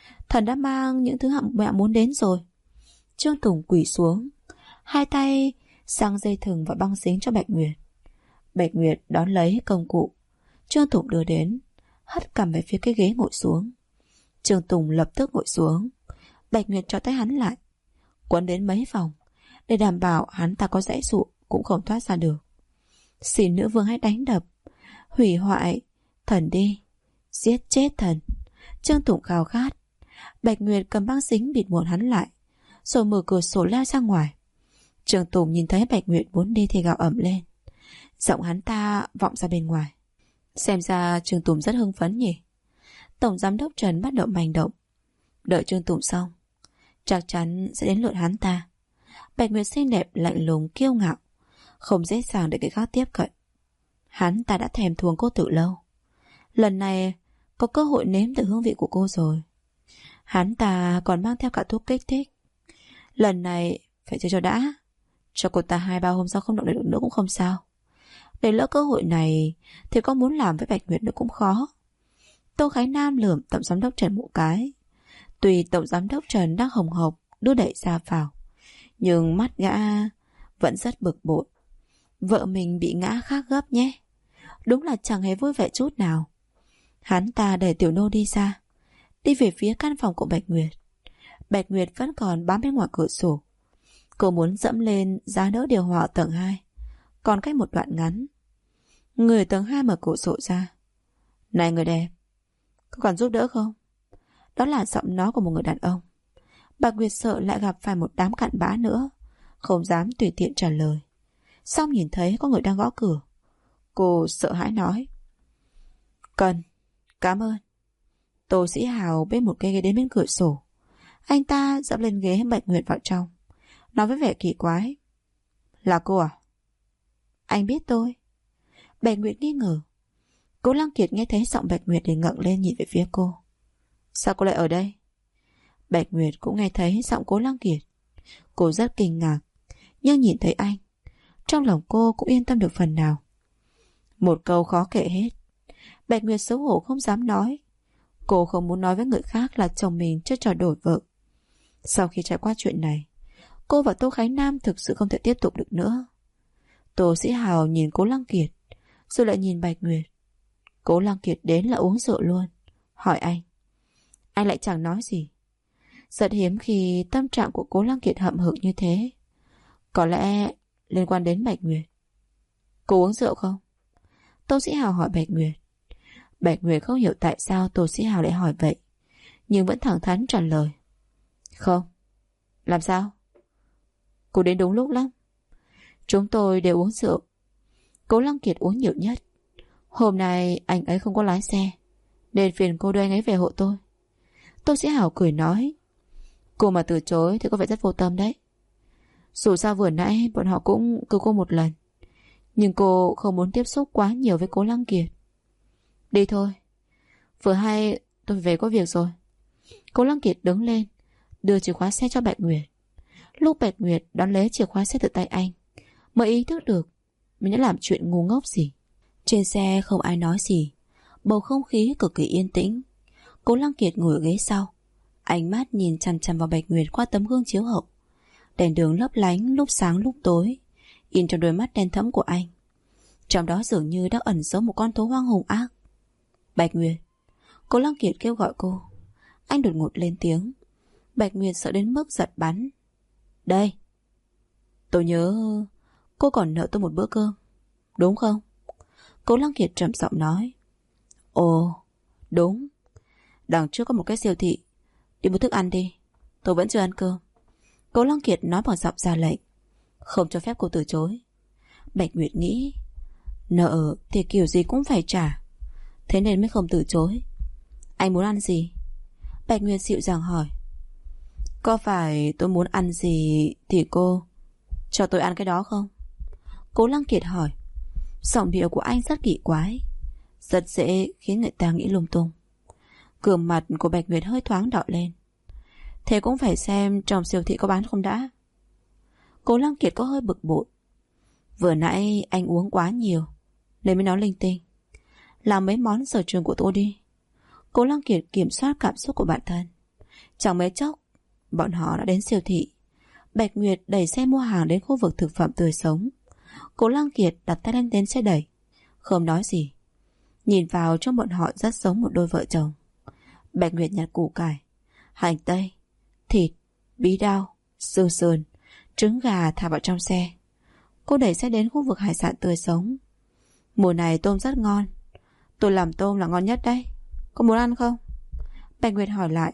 Speaker 2: đã mang những thứ mẹ muốn đến rồi. Trương Tùng quỳ xuống, hai tay sang dây thừng và băng dính cho Bạch Nguyệt. Bạch Nguyệt đón lấy công cụ Trương Tùng đưa đến, hất cằm về phía cái ghế ngồi xuống. Trương Tùng lập tức ngồi xuống. Bạch Nguyệt cho tay hắn lại, quấn đến mấy vòng để đảm bảo hắn ta có giãy giụa cũng không thoát ra được. Xin nữ vương hãy đánh đập, hủy hoại thần đi, giết chết thần. Trương Tùng khao khát. Bạch Nguyệt cầm băng dính bịt muộn hắn lại, rồi mở cửa sổ leo ra ngoài. Trương Tùng nhìn thấy Bạch Nguyệt muốn đi thì gào ầm lên. Giọng hắn ta vọng ra bên ngoài. Xem ra Trương Tùng rất hưng phấn nhỉ. Tổng giám đốc Trần bắt đầu hành động. Đợi Trương Tùng xong, chắc chắn sẽ đến lượt hắn ta. Bạch Nguyệt xinh đẹp, lạnh lùng, kiêu ngạo, không dễ dàng để người khác tiếp cận. Hắn ta đã thèm thuồng cô từ lâu. Lần này có cơ hội nếm thử hương vị của cô rồi. Hắn ta còn mang theo cả thuốc kích thích. Lần này phải chơi cho đã. Cho cô ta 2-3 hôm sau không động được nữa cũng không sao. Để lỡ cơ hội này thì có muốn làm với Bạch Nguyệt nữa cũng khó. Tô Khánh Nam lườm tổng giám đốc Trần một cái. Tuy tổng giám đốc Trần đang hồng hộc đưa đẩy ra vào, nhưng mắt gã vẫn rất bực bội. Vợ mình bị ngã khác gấp nhé. Đúng là chẳng hề vui vẻ chút nào. Hắn ta đẩy tiểu nô đi ra, đi về phía căn phòng của Bạch Nguyệt. Bạch Nguyệt vẫn còn bám bên ngoài cửa sổ. Cô muốn dẫm lên giá đỡ điều hòa ở tầng 2, còn cách một đoạn ngắn. Người ở tầng 2 mở cửa sổ ra. Này người đẹp, có còn giúp đỡ không? Đó là giọng nói của một người đàn ông. Bạch Nguyệt sợ lại gặp phải một đám cặn bã nữa, không dám tùy tiện trả lời. Xong nhìn thấy có người đang gõ cửa, cô sợ hãi nói. Cần, cảm ơn. Tô Sĩ Hào bên một cây ghế đến bên cửa sổ. Anh ta dẫm lên ghế Bạch Nguyệt vào trong, nói với vẻ kỳ quái. Là cô à? Anh biết tôi. Bạch Nguyệt nghi ngờ. Cố Lăng Kiệt nghe thấy giọng Bạch Nguyệt thì ngẩng lên nhìn về phía cô. Sao cô lại ở đây? Bạch Nguyệt cũng nghe thấy giọng Cố Lăng Kiệt. Cô rất kinh ngạc, nhưng nhìn thấy anh, trong lòng cô cũng yên tâm được phần nào. Một câu khó kể hết. Bạch Nguyệt xấu hổ không dám nói. Cô không muốn nói với người khác là chồng mình chơi trò đổi vợ. Sau khi trải qua chuyện này, cô và Tô Khánh Nam thực sự không thể tiếp tục được nữa. Tô Sĩ Hào nhìn Cố Lăng Kiệt, rồi lại nhìn Bạch Nguyệt. Cố Lăng Kiệt đến là uống rượu luôn. Hỏi anh lại chẳng nói gì. Rất hiếm khi tâm trạng của Cố Lăng Kiệt hậm hực như thế. Có lẽ liên quan đến Bạch Nguyệt. Cô uống rượu không? Tô Sĩ Hào hỏi Bạch Nguyệt. Bạch Nguyệt không hiểu tại sao Tô Sĩ Hào lại hỏi vậy, nhưng vẫn thẳng thắn trả lời. Không. Làm sao? Cô đến đúng lúc lắm. Chúng tôi đều uống rượu. Cố Lăng Kiệt uống nhiều nhất. Hôm nay anh ấy không có lái xe, nên phiền cô đưa anh ấy về hộ tôi. Tô Sĩ Hào cười nói. Cô mà từ chối thì có vẻ rất vô tâm đấy. Dù sao vừa nãy bọn họ cũng cứu cô một lần, nhưng cô không muốn tiếp xúc quá nhiều với Cố Lăng Kiệt. Đi thôi, vừa hay tôi về có việc rồi. Cố Lăng Kiệt đứng lên, đưa chìa khóa xe cho Bạch Nguyệt. Lúc Bạch Nguyệt đón lấy chìa khóa xe từ tay anh, mới ý thức được mình đã làm chuyện ngu ngốc gì. Trên xe không ai nói gì, bầu không khí cực kỳ yên tĩnh. Cố Lăng Kiệt ngồi ở ghế sau, ánh mắt nhìn chằm chằm vào Bạch Nguyệt qua tấm gương chiếu hậu. Đèn đường lấp lánh lúc sáng lúc tối, in trong đôi mắt đen thẫm của anh. Trong đó dường như đã ẩn giấu một con thú hoang hùng ác. Bạch Nguyệt. Cố Lăng Kiệt kêu gọi cô. Anh đột ngột lên tiếng. Bạch Nguyệt sợ đến mức giật bắn. Đây. Tôi nhớ cô còn nợ tôi một bữa cơm, đúng không? Cố Lăng Kiệt trầm giọng nói. Ồ, đúng. Đằng trước có một cái siêu thị. Đi mua thức ăn đi. Tôi vẫn chưa ăn cơm. Cố Lăng Kiệt nói bằng giọng ra lệnh, không cho phép cô từ chối. Bạch Nguyệt nghĩ, nợ thì kiểu gì cũng phải trả, thế nên mới không từ chối. Anh muốn ăn gì? Bạch Nguyệt dịu dàng hỏi. Có phải tôi muốn ăn gì thì cô cho tôi ăn cái đó không? Cố Lăng Kiệt hỏi. Giọng điệu của anh rất kỳ quái, rất dễ khiến người ta nghĩ lung tung. Gương mặt của Bạch Nguyệt hơi thoáng đỏ lên. Thế cũng phải xem trong siêu thị có bán không đã. Cố Lăng Kiệt có hơi bực bội. Vừa nãy anh uống quá nhiều nên mới nói linh tinh. Làm mấy món sở trường của tôi đi. Cố Lăng Kiệt kiểm soát cảm xúc của bản thân. Chẳng mấy chốc bọn họ đã đến siêu thị. Bạch Nguyệt đẩy xe mua hàng đến khu vực thực phẩm tươi sống. Cố Lăng Kiệt đặt tay lên đến xe đẩy, không nói gì. Nhìn vào trong bọn họ rất giống một đôi vợ chồng. Bạch Nguyệt nhặt củ cải, hành tây, thịt, bí đao, xương sườn, trứng gà thả vào trong xe. Cô đẩy xe đến khu vực hải sản tươi sống. Mùa này tôm rất ngon. Tôi làm tôm là ngon nhất đấy. Có muốn ăn không? Bạch Nguyệt hỏi lại.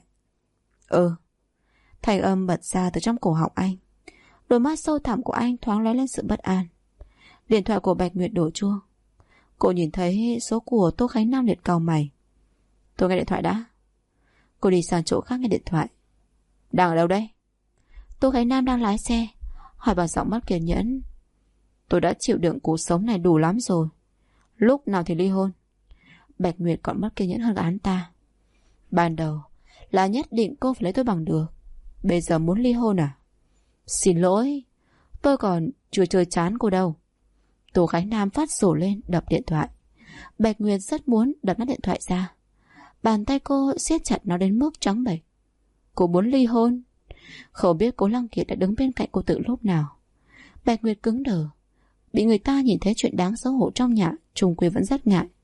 Speaker 2: Ừ. Thanh âm bật ra từ trong cổ họng anh. Đôi mắt sâu thẳm của anh thoáng lóe lên sự bất an. Điện thoại của Bạch Nguyệt đổ chuông. Cô nhìn thấy số của Tô Khánh Nam liệt cau mày. Tôi nghe điện thoại đã. Cô đi sang chỗ khác nghe điện thoại. Đang ở đâu đây? Tô Khánh Nam đang lái xe, hỏi bằng giọng mất kiên nhẫn. Tôi đã chịu đựng cuộc sống này đủ lắm rồi. Lúc nào thì ly hôn? Bạch Nguyệt còn mất kiên nhẫn hơn cả hắn ta. Ban đầu là nhất định cô phải lấy tôi bằng được. Bây giờ muốn ly hôn à? Xin lỗi, tôi còn chưa chơi chán cô đâu. Tô Khánh Nam phát rổ lên đập điện thoại. Bạch Nguyệt rất muốn đập nát điện thoại ra. Bàn tay cô siết chặt nó đến mức trắng bệch. Cô muốn ly hôn. Không biết Cố Lăng Kiệt đã đứng bên cạnh cô từ lúc nào. Bạch Nguyệt cứng đờ. Bị người ta nhìn thấy chuyện đáng xấu hổ trong nhà, chung quy vẫn rất ngại.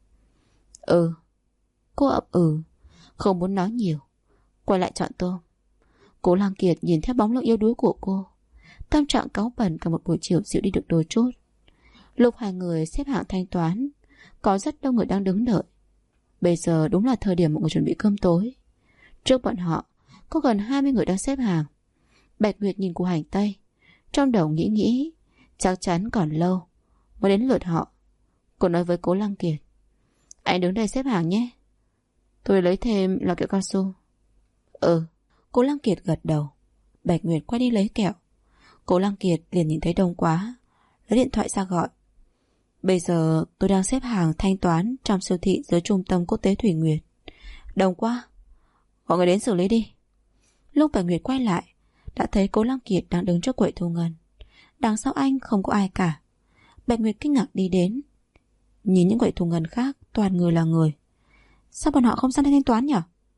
Speaker 2: Ừ. Cô ậm không muốn nói nhiều. Quay lại chọn tôm. Cố Lăng Kiệt nhìn theo bóng lưng yếu đuối của cô. Tâm trạng cáu bẩn cả một buổi chiều dịu đi được đôi chút. Lúc hai người xếp hạng thanh toán, có rất đông người đang đứng đợi. Bây giờ đúng là thời điểm mọi người chuẩn bị cơm tối. Trước bọn họ có gần 20 người đang xếp hàng. Bạch Nguyệt nhìn củ hành tây, trong đầu nghĩ chắc chắn còn lâu mới đến lượt họ. Cô nói với Cố Lăng Kiệt. Anh đứng đây xếp hàng nhé. Tôi lấy thêm lọ kẹo cao su. Ừ. Cố Lăng Kiệt gật đầu. Bạch Nguyệt quay đi lấy kẹo. Cố Lăng Kiệt liền nhìn thấy đông quá, lấy điện thoại ra gọi. Bây giờ tôi đang xếp hàng thanh toán trong siêu thị dưới trung tâm quốc tế Thủy Nguyệt. Đông quá, gọi người đến xử lý đi. Lúc Bạch Nguyệt quay lại, đã thấy Cố Lăng Kiệt đang đứng trước quầy thu ngân. Đằng sau anh không có ai cả. Bạch Nguyệt kinh ngạc đi đến. Nhìn những quầy thu ngân khác, toàn người là người. Sao bọn họ không sang đây thanh toán nhỉ?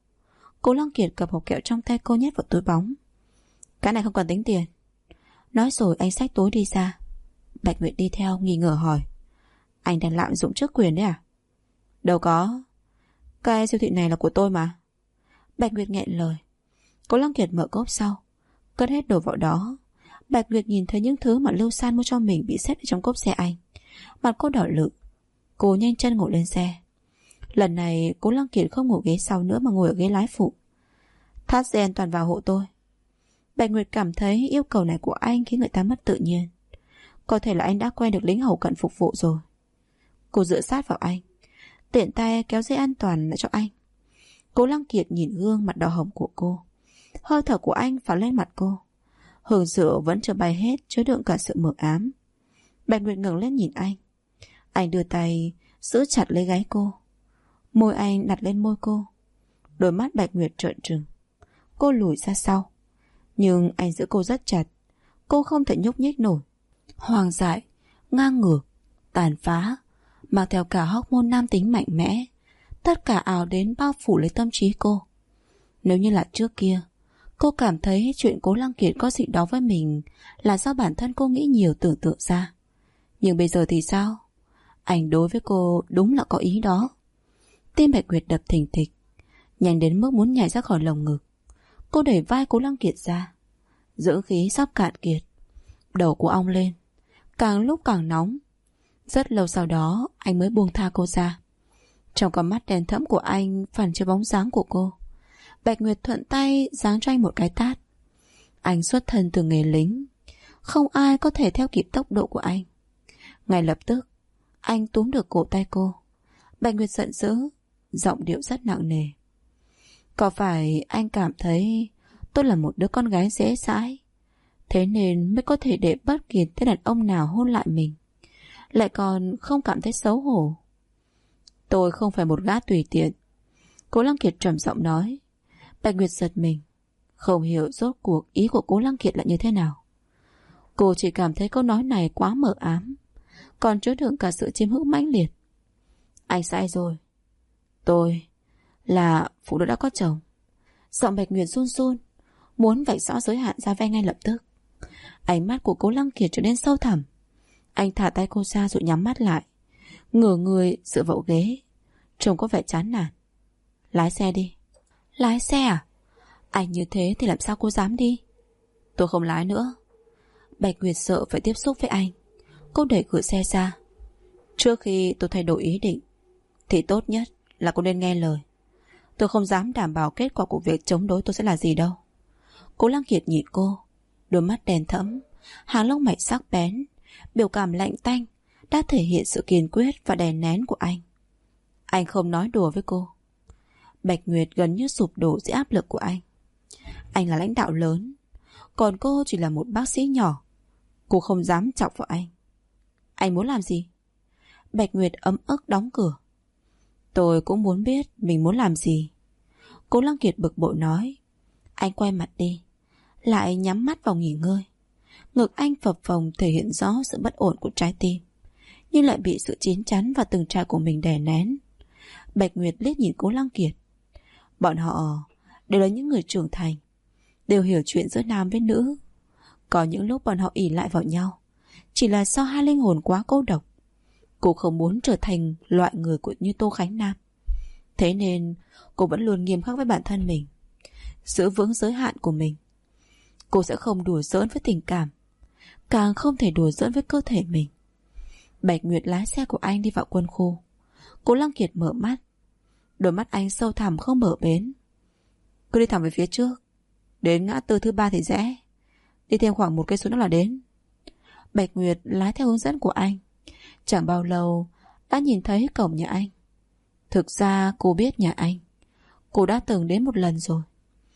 Speaker 2: Cố Lăng Kiệt cầm hộp kẹo trong tay cô nhét vào túi bóng. Cái này không cần tính tiền. Nói rồi anh xách túi đi ra. Bạch Nguyệt đi theo nghi ngờ hỏi. Anh đang lạm dụng chức quyền đấy à? Đâu có. Cái siêu thị này là của tôi mà. Bạch Nguyệt nghẹn lời. Cố Lăng Kiệt mở cốp sau, cất hết đồ vào đó. Bạch Nguyệt nhìn thấy những thứ mà Lưu San mua cho mình bị xếp trong cốp xe anh. Mặt cô đỏ lựng. Cô nhanh chân ngồi lên xe. Lần này Cố Lăng Kiệt không ngồi ghế sau nữa mà ngồi ở ghế lái phụ. Thắt dây an toàn vào hộ tôi. Bạch Nguyệt cảm thấy yêu cầu này của anh khiến người ta mất tự nhiên. Có thể là anh đã quen được lính hậu cận phục vụ rồi. Cô dựa sát vào anh, tiện tay kéo dây an toàn lại cho anh. Cố Lăng Kiệt nhìn gương mặt đỏ hồng của cô. Hơi thở của anh phả lên mặt cô. Hương rượu vẫn chưa bay hết, chứa đựng cả sự mờ ám. Bạch Nguyệt ngẩng lên nhìn anh. Anh đưa tay giữ chặt lấy gáy cô. Môi anh đặt lên môi cô. Đôi mắt Bạch Nguyệt trợn trừng. Cô lùi ra sau. Nhưng anh giữ cô rất chặt. Cô không thể nhúc nhích nổi. Hoang dại, ngang ngược, tàn phá, mang theo cả hormone nam tính mạnh mẽ. Tất cả ào đến bao phủ lấy tâm trí cô. Nếu như là trước kia, cô cảm thấy chuyện Cố Lăng Kiệt có gì đó với mình là do bản thân cô nghĩ nhiều tưởng tượng ra. Nhưng bây giờ thì sao? Anh đối với cô đúng là có ý đó. Tim Bạch Nguyệt đập thình thịch, nhanh đến mức muốn nhảy ra khỏi lồng ngực. Cô đẩy vai Cố Lăng Kiệt ra. Dưỡng khí sắp cạn kiệt. Đầu cô ong lên, càng lúc càng nóng. Rất lâu sau đó anh mới buông tha cô ra. Trong con mắt đen thẫm của anh phản chiếu bóng dáng của cô. Bạch Nguyệt thuận tay giáng cho anh một cái tát. Anh xuất thân từ nghề lính, không ai có thể theo kịp tốc độ của anh. Ngay lập tức anh túm được cổ tay cô. Bạch Nguyệt giận dữ, giọng điệu rất nặng nề. Có phải anh cảm thấy tôi là một đứa con gái dễ dãi, thế nên mới có thể để bất kỳ tên đàn ông nào hôn lại mình, lại còn không cảm thấy xấu hổ? Tôi không phải một gã tùy tiện, Cố Lăng Kiệt trầm giọng nói. Bạch Nguyệt giật mình, không hiểu rốt cuộc ý của Cố Lăng Kiệt là như thế nào. Cô chỉ cảm thấy câu nói này quá mờ ám, còn chứa đựng cả sự chiếm hữu mãnh liệt. Anh sai rồi, tôi là phụ nữ đã có chồng. Giọng Bạch Nguyệt run run, muốn vạch rõ giới hạn ra ve ngay lập tức. Ánh mắt của Cố Lăng Kiệt trở nên sâu thẳm. Anh thả tay cô ra rồi nhắm mắt lại, ngửa người dựa vào ghế, trông có vẻ chán nản. Lái xe đi. Lái xe à? Anh như thế thì làm sao cô dám đi? Tôi không lái nữa. Bạch Nguyệt sợ phải tiếp xúc với anh. Cô đẩy cửa xe ra. Trước khi tôi thay đổi ý định thì tốt nhất là cô nên nghe lời. Tôi không dám đảm bảo kết quả của việc chống đối tôi sẽ là gì đâu. Cố Lăng Kiệt nhìn cô, đôi mắt đen thẫm, hàng lông mày sắc bén, biểu cảm lạnh tanh đã thể hiện sự kiên quyết và đè nén của anh. Anh không nói đùa với cô. Bạch Nguyệt gần như sụp đổ dưới áp lực của anh. Anh là lãnh đạo lớn, còn cô chỉ là một bác sĩ nhỏ. Cô không dám chọc vào anh. Anh muốn làm gì? Bạch Nguyệt ấm ức đóng cửa. Tôi cũng muốn biết mình muốn làm gì. Cố Lăng Kiệt bực bội nói. Anh quay mặt đi, lại nhắm mắt vào nghỉ ngơi. Ngực anh phập phồng thể hiện rõ sự bất ổn của trái tim, nhưng lại bị sự chín chắn và từng trải của mình đè nén. Bạch Nguyệt liếc nhìn Cố Lăng Kiệt. Bọn họ đều là những người trưởng thành, đều hiểu chuyện giữa nam với nữ. Có những lúc bọn họ ỷ lại vào nhau, chỉ là do hai linh hồn quá cô độc. Cô không muốn trở thành loại người như Tô Khánh Nam. Thế nên cô vẫn luôn nghiêm khắc với bản thân mình, giữ vững giới hạn của mình. Cô sẽ không đùa giỡn với tình cảm, càng không thể đùa giỡn với cơ thể mình. Bạch Nguyệt lái xe của anh đi vào quân khu. Cố Lăng Kiệt mở mắt, đôi mắt anh sâu thẳm không mở bến. Cứ đi thẳng về phía trước, đến ngã tư thứ 3 thì rẽ, đi thêm khoảng 1 cây số nữa là đến. Bạch Nguyệt lái theo hướng dẫn của anh. Chẳng bao lâu đã nhìn thấy cổng nhà anh. Thực ra cô biết nhà anh, cô đã từng đến một lần rồi.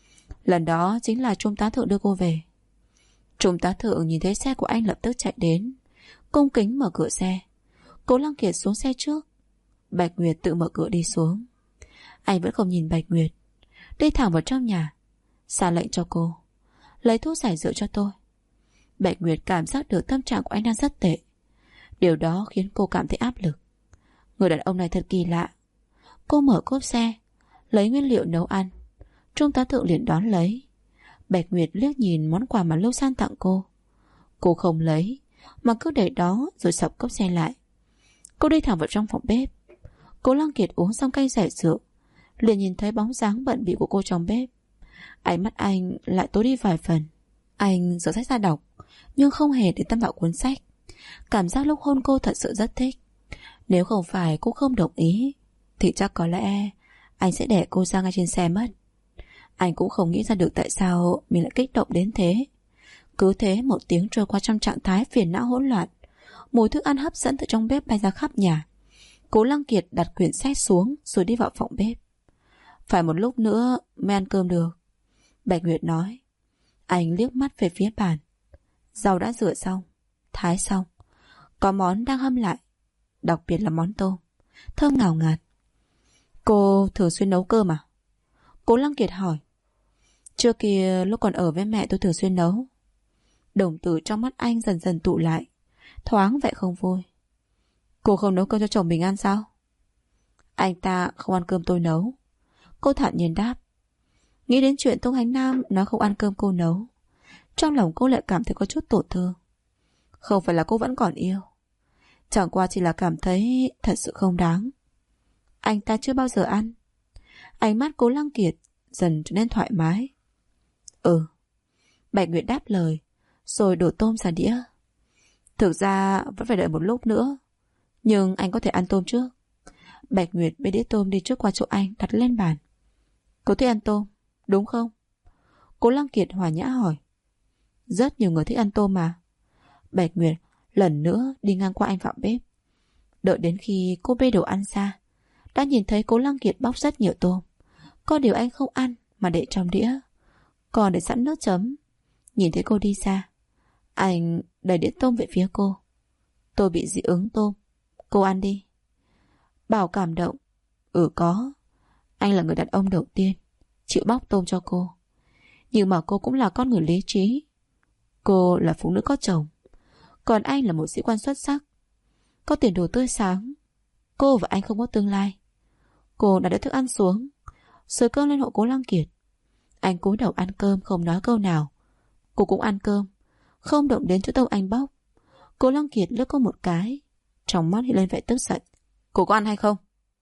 Speaker 2: Lần đó chính là Trung tá Thượng đưa cô về. Trung tá Thượng nhìn thấy xe của anh lập tức chạy đến, cung kính mở cửa xe. Cố Lăng Kiệt xuống xe trước, Bạch Nguyệt tự mở cửa đi xuống. Anh vẫn không nhìn Bạch Nguyệt, đi thẳng vào trong nhà, ra lệnh cho cô lấy thuốc giải rượu cho tôi. Bạch Nguyệt cảm giác được tâm trạng của anh đang rất tệ. Điều đó khiến cô cảm thấy áp lực. Người đàn ông này thật kỳ lạ. Cô mở cốp xe, lấy nguyên liệu nấu ăn. Trung tá Thượng liền đón lấy. Bạch Nguyệt liếc nhìn món quà mà Lưu San tặng cô. Cô không lấy, mà cứ để đó rồi sập cốp xe lại. Cô đi thẳng vào trong phòng bếp. Cố Lăng Kiệt uống xong canh giải rượu, liền nhìn thấy bóng dáng bận bịu của cô trong bếp. Ánh mắt anh lại tối đi vài phần. Anh giở sách ra đọc, nhưng không hề để tâm vào cuốn sách. Cảm giác lúc hôn cô thật sự rất thích. Nếu không phải cô không đồng ý thì chắc có lẽ anh sẽ đẻ cô ra ngay trên xe mất. Anh cũng không nghĩ ra được tại sao mình lại kích động đến thế. Cứ thế 1 tiếng trôi qua trong trạng thái phiền não hỗn loạn. Mùi thức ăn hấp dẫn từ trong bếp bay ra khắp nhà. Cố Lăng Kiệt đặt quyển sách xuống rồi đi vào phòng bếp. Phải một lúc nữa mới ăn cơm được, Bạch Nguyệt nói. Anh liếc mắt về phía bàn. Rau đã rửa xong, thái xong, có món đang hâm lại, đặc biệt là món tôm, thơm ngào ngạt. Cô thường xuyên nấu cơm à? Cố Lăng Kiệt hỏi. Trước kia lúc còn ở với mẹ tôi thường xuyên nấu. Đồng tử trong mắt anh dần dần tụ lại, thoáng vẻ không vui. Cô không nấu cơm cho chồng mình ăn sao? Anh ta không ăn cơm tôi nấu. Cô thản nhiên đáp. Nghĩ đến chuyện Tô Khánh Nam nói không ăn cơm cô nấu, trong lòng cô lại cảm thấy có chút tổn thương. Không phải là cô vẫn còn yêu, chẳng qua chỉ là cảm thấy thật sự không đáng. Anh ta chưa bao giờ ăn. Ánh mắt Cố Lăng Kiệt dần trở nên thoải mái. Bạch Nguyệt đáp lời, rồi đổ tôm ra đĩa. Thực ra vẫn phải đợi một lúc nữa, nhưng anh có thể ăn tôm trước. Bạch Nguyệt bê đĩa tôm đi trước qua chỗ anh, đặt lên bàn. Cô thích ăn tôm, đúng không? Cố Lăng Kiệt hòa nhã hỏi. Rất nhiều người thích ăn tôm mà. Bạch Nguyệt lần nữa đi ngang qua anh Phạm bếp. Đợi đến khi cô bê đồ ăn ra, đã nhìn thấy Cố Lăng Kiệt bóc rất nhiều tôm. Có điều anh không ăn mà để trong đĩa, còn để sẵn nước chấm. Nhìn thấy cô đi xa, anh đẩy đĩa tôm về phía cô. Tôi bị dị ứng tôm, cô ăn đi. Bảo cảm động. Có. Anh là người đàn ông đầu tiên chịu bóc tôm cho cô. Nhưng mà cô cũng là con người lý trí. Cô là phụ nữ có chồng, còn anh là một sĩ quan xuất sắc, có tiền đồ tươi sáng. Cô và anh không có tương lai. Cô đã thức ăn xuống, sới cơm lên hộ Cố Lăng Kiệt. Anh cúi đầu ăn cơm không nói câu nào. Cô cũng ăn cơm, không động đến chỗ tôm anh bóc. Cố Lăng Kiệt liếc cô một cái, trong mắt hiện lên vẻ tức giận. Cô có ăn hay không?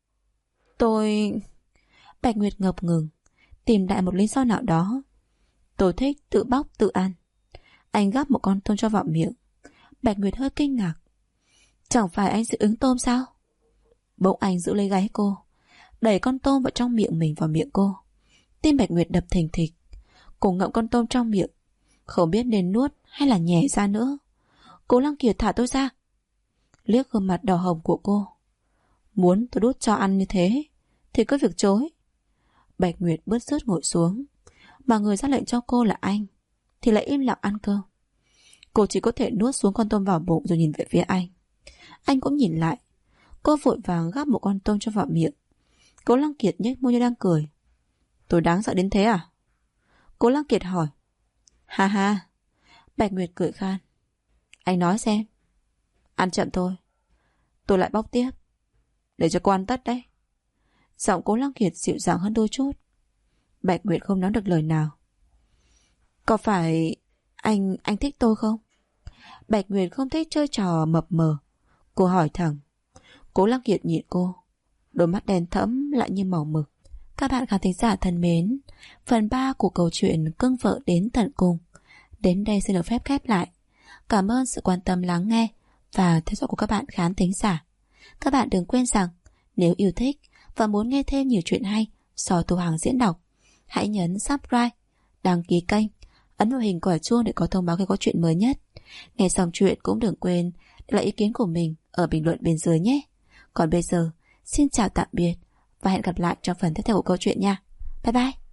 Speaker 2: Tôi... Bạch Nguyệt ngập ngừng, tìm đại một lý do nào đó. Tôi thích tự bóc tự ăn. Anh gắp một con tôm cho vào miệng. Bạch Nguyệt hơi kinh ngạc. Chẳng phải anh dị ứng tôm sao? Bỗng anh giữ lấy gáy cô, đẩy con tôm vào trong miệng mình vào miệng cô. Tim Bạch Nguyệt đập thình thịch. Cô ngậm con tôm trong miệng, không biết nên nuốt hay là nhè ra nữa. Cố Lăng Kiệt thả tôi ra. Liếc gương mặt đỏ hồng của cô. Muốn tôi đút cho ăn như thế thì cứ việc chối. Bạch Nguyệt bứt rứt ngồi xuống, mà người ra lệnh cho cô là anh thì lại im lặng ăn cơm. Cô chỉ có thể nuốt xuống con tôm vào bụng rồi nhìn về phía anh. Anh cũng nhìn lại. Cô vội vàng gắp một con tôm cho vào miệng. Cố Lăng Kiệt nhếch môi như đang cười. Tôi đáng sợ đến thế à? Cố Lăng Kiệt hỏi. Ha ha. Bạch Nguyệt cười khan. Anh nói xem. Ăn chậm thôi, tôi lại bóc tiếp, để cho cô ăn tất đấy. Giọng Cố Lăng Kiệt dịu dàng hơn đôi chút. Bạch Nguyệt không nói được lời nào. Có phải anh thích tôi không? Bạch Nguyệt không thích chơi trò mập mờ. Cô hỏi thẳng. Cố Lăng Kiệt nhìn cô, đôi mắt đen thẫm lại như màu mực. Các bạn khán thính giả thân mến, phần 3 của câu chuyện Cưng Vợ Đến Tận Cùng đến đây xin được phép khép lại. Cảm ơn sự quan tâm lắng nghe và theo dõi của các bạn khán thính giả. Các bạn đừng quên rằng nếu yêu thích và muốn nghe thêm nhiều chuyện hay do Thu Hằng diễn đọc, hãy nhấn subscribe, đăng ký kênh, ấn vào hình quả chuông để có thông báo khi có chuyện mới nhất. Nghe xong chuyện cũng đừng quên để lại ý kiến của mình ở bình luận bên dưới nhé. Còn bây giờ, xin chào tạm biệt và hẹn gặp lại trong phần tiếp theo của câu chuyện nha. Bye bye!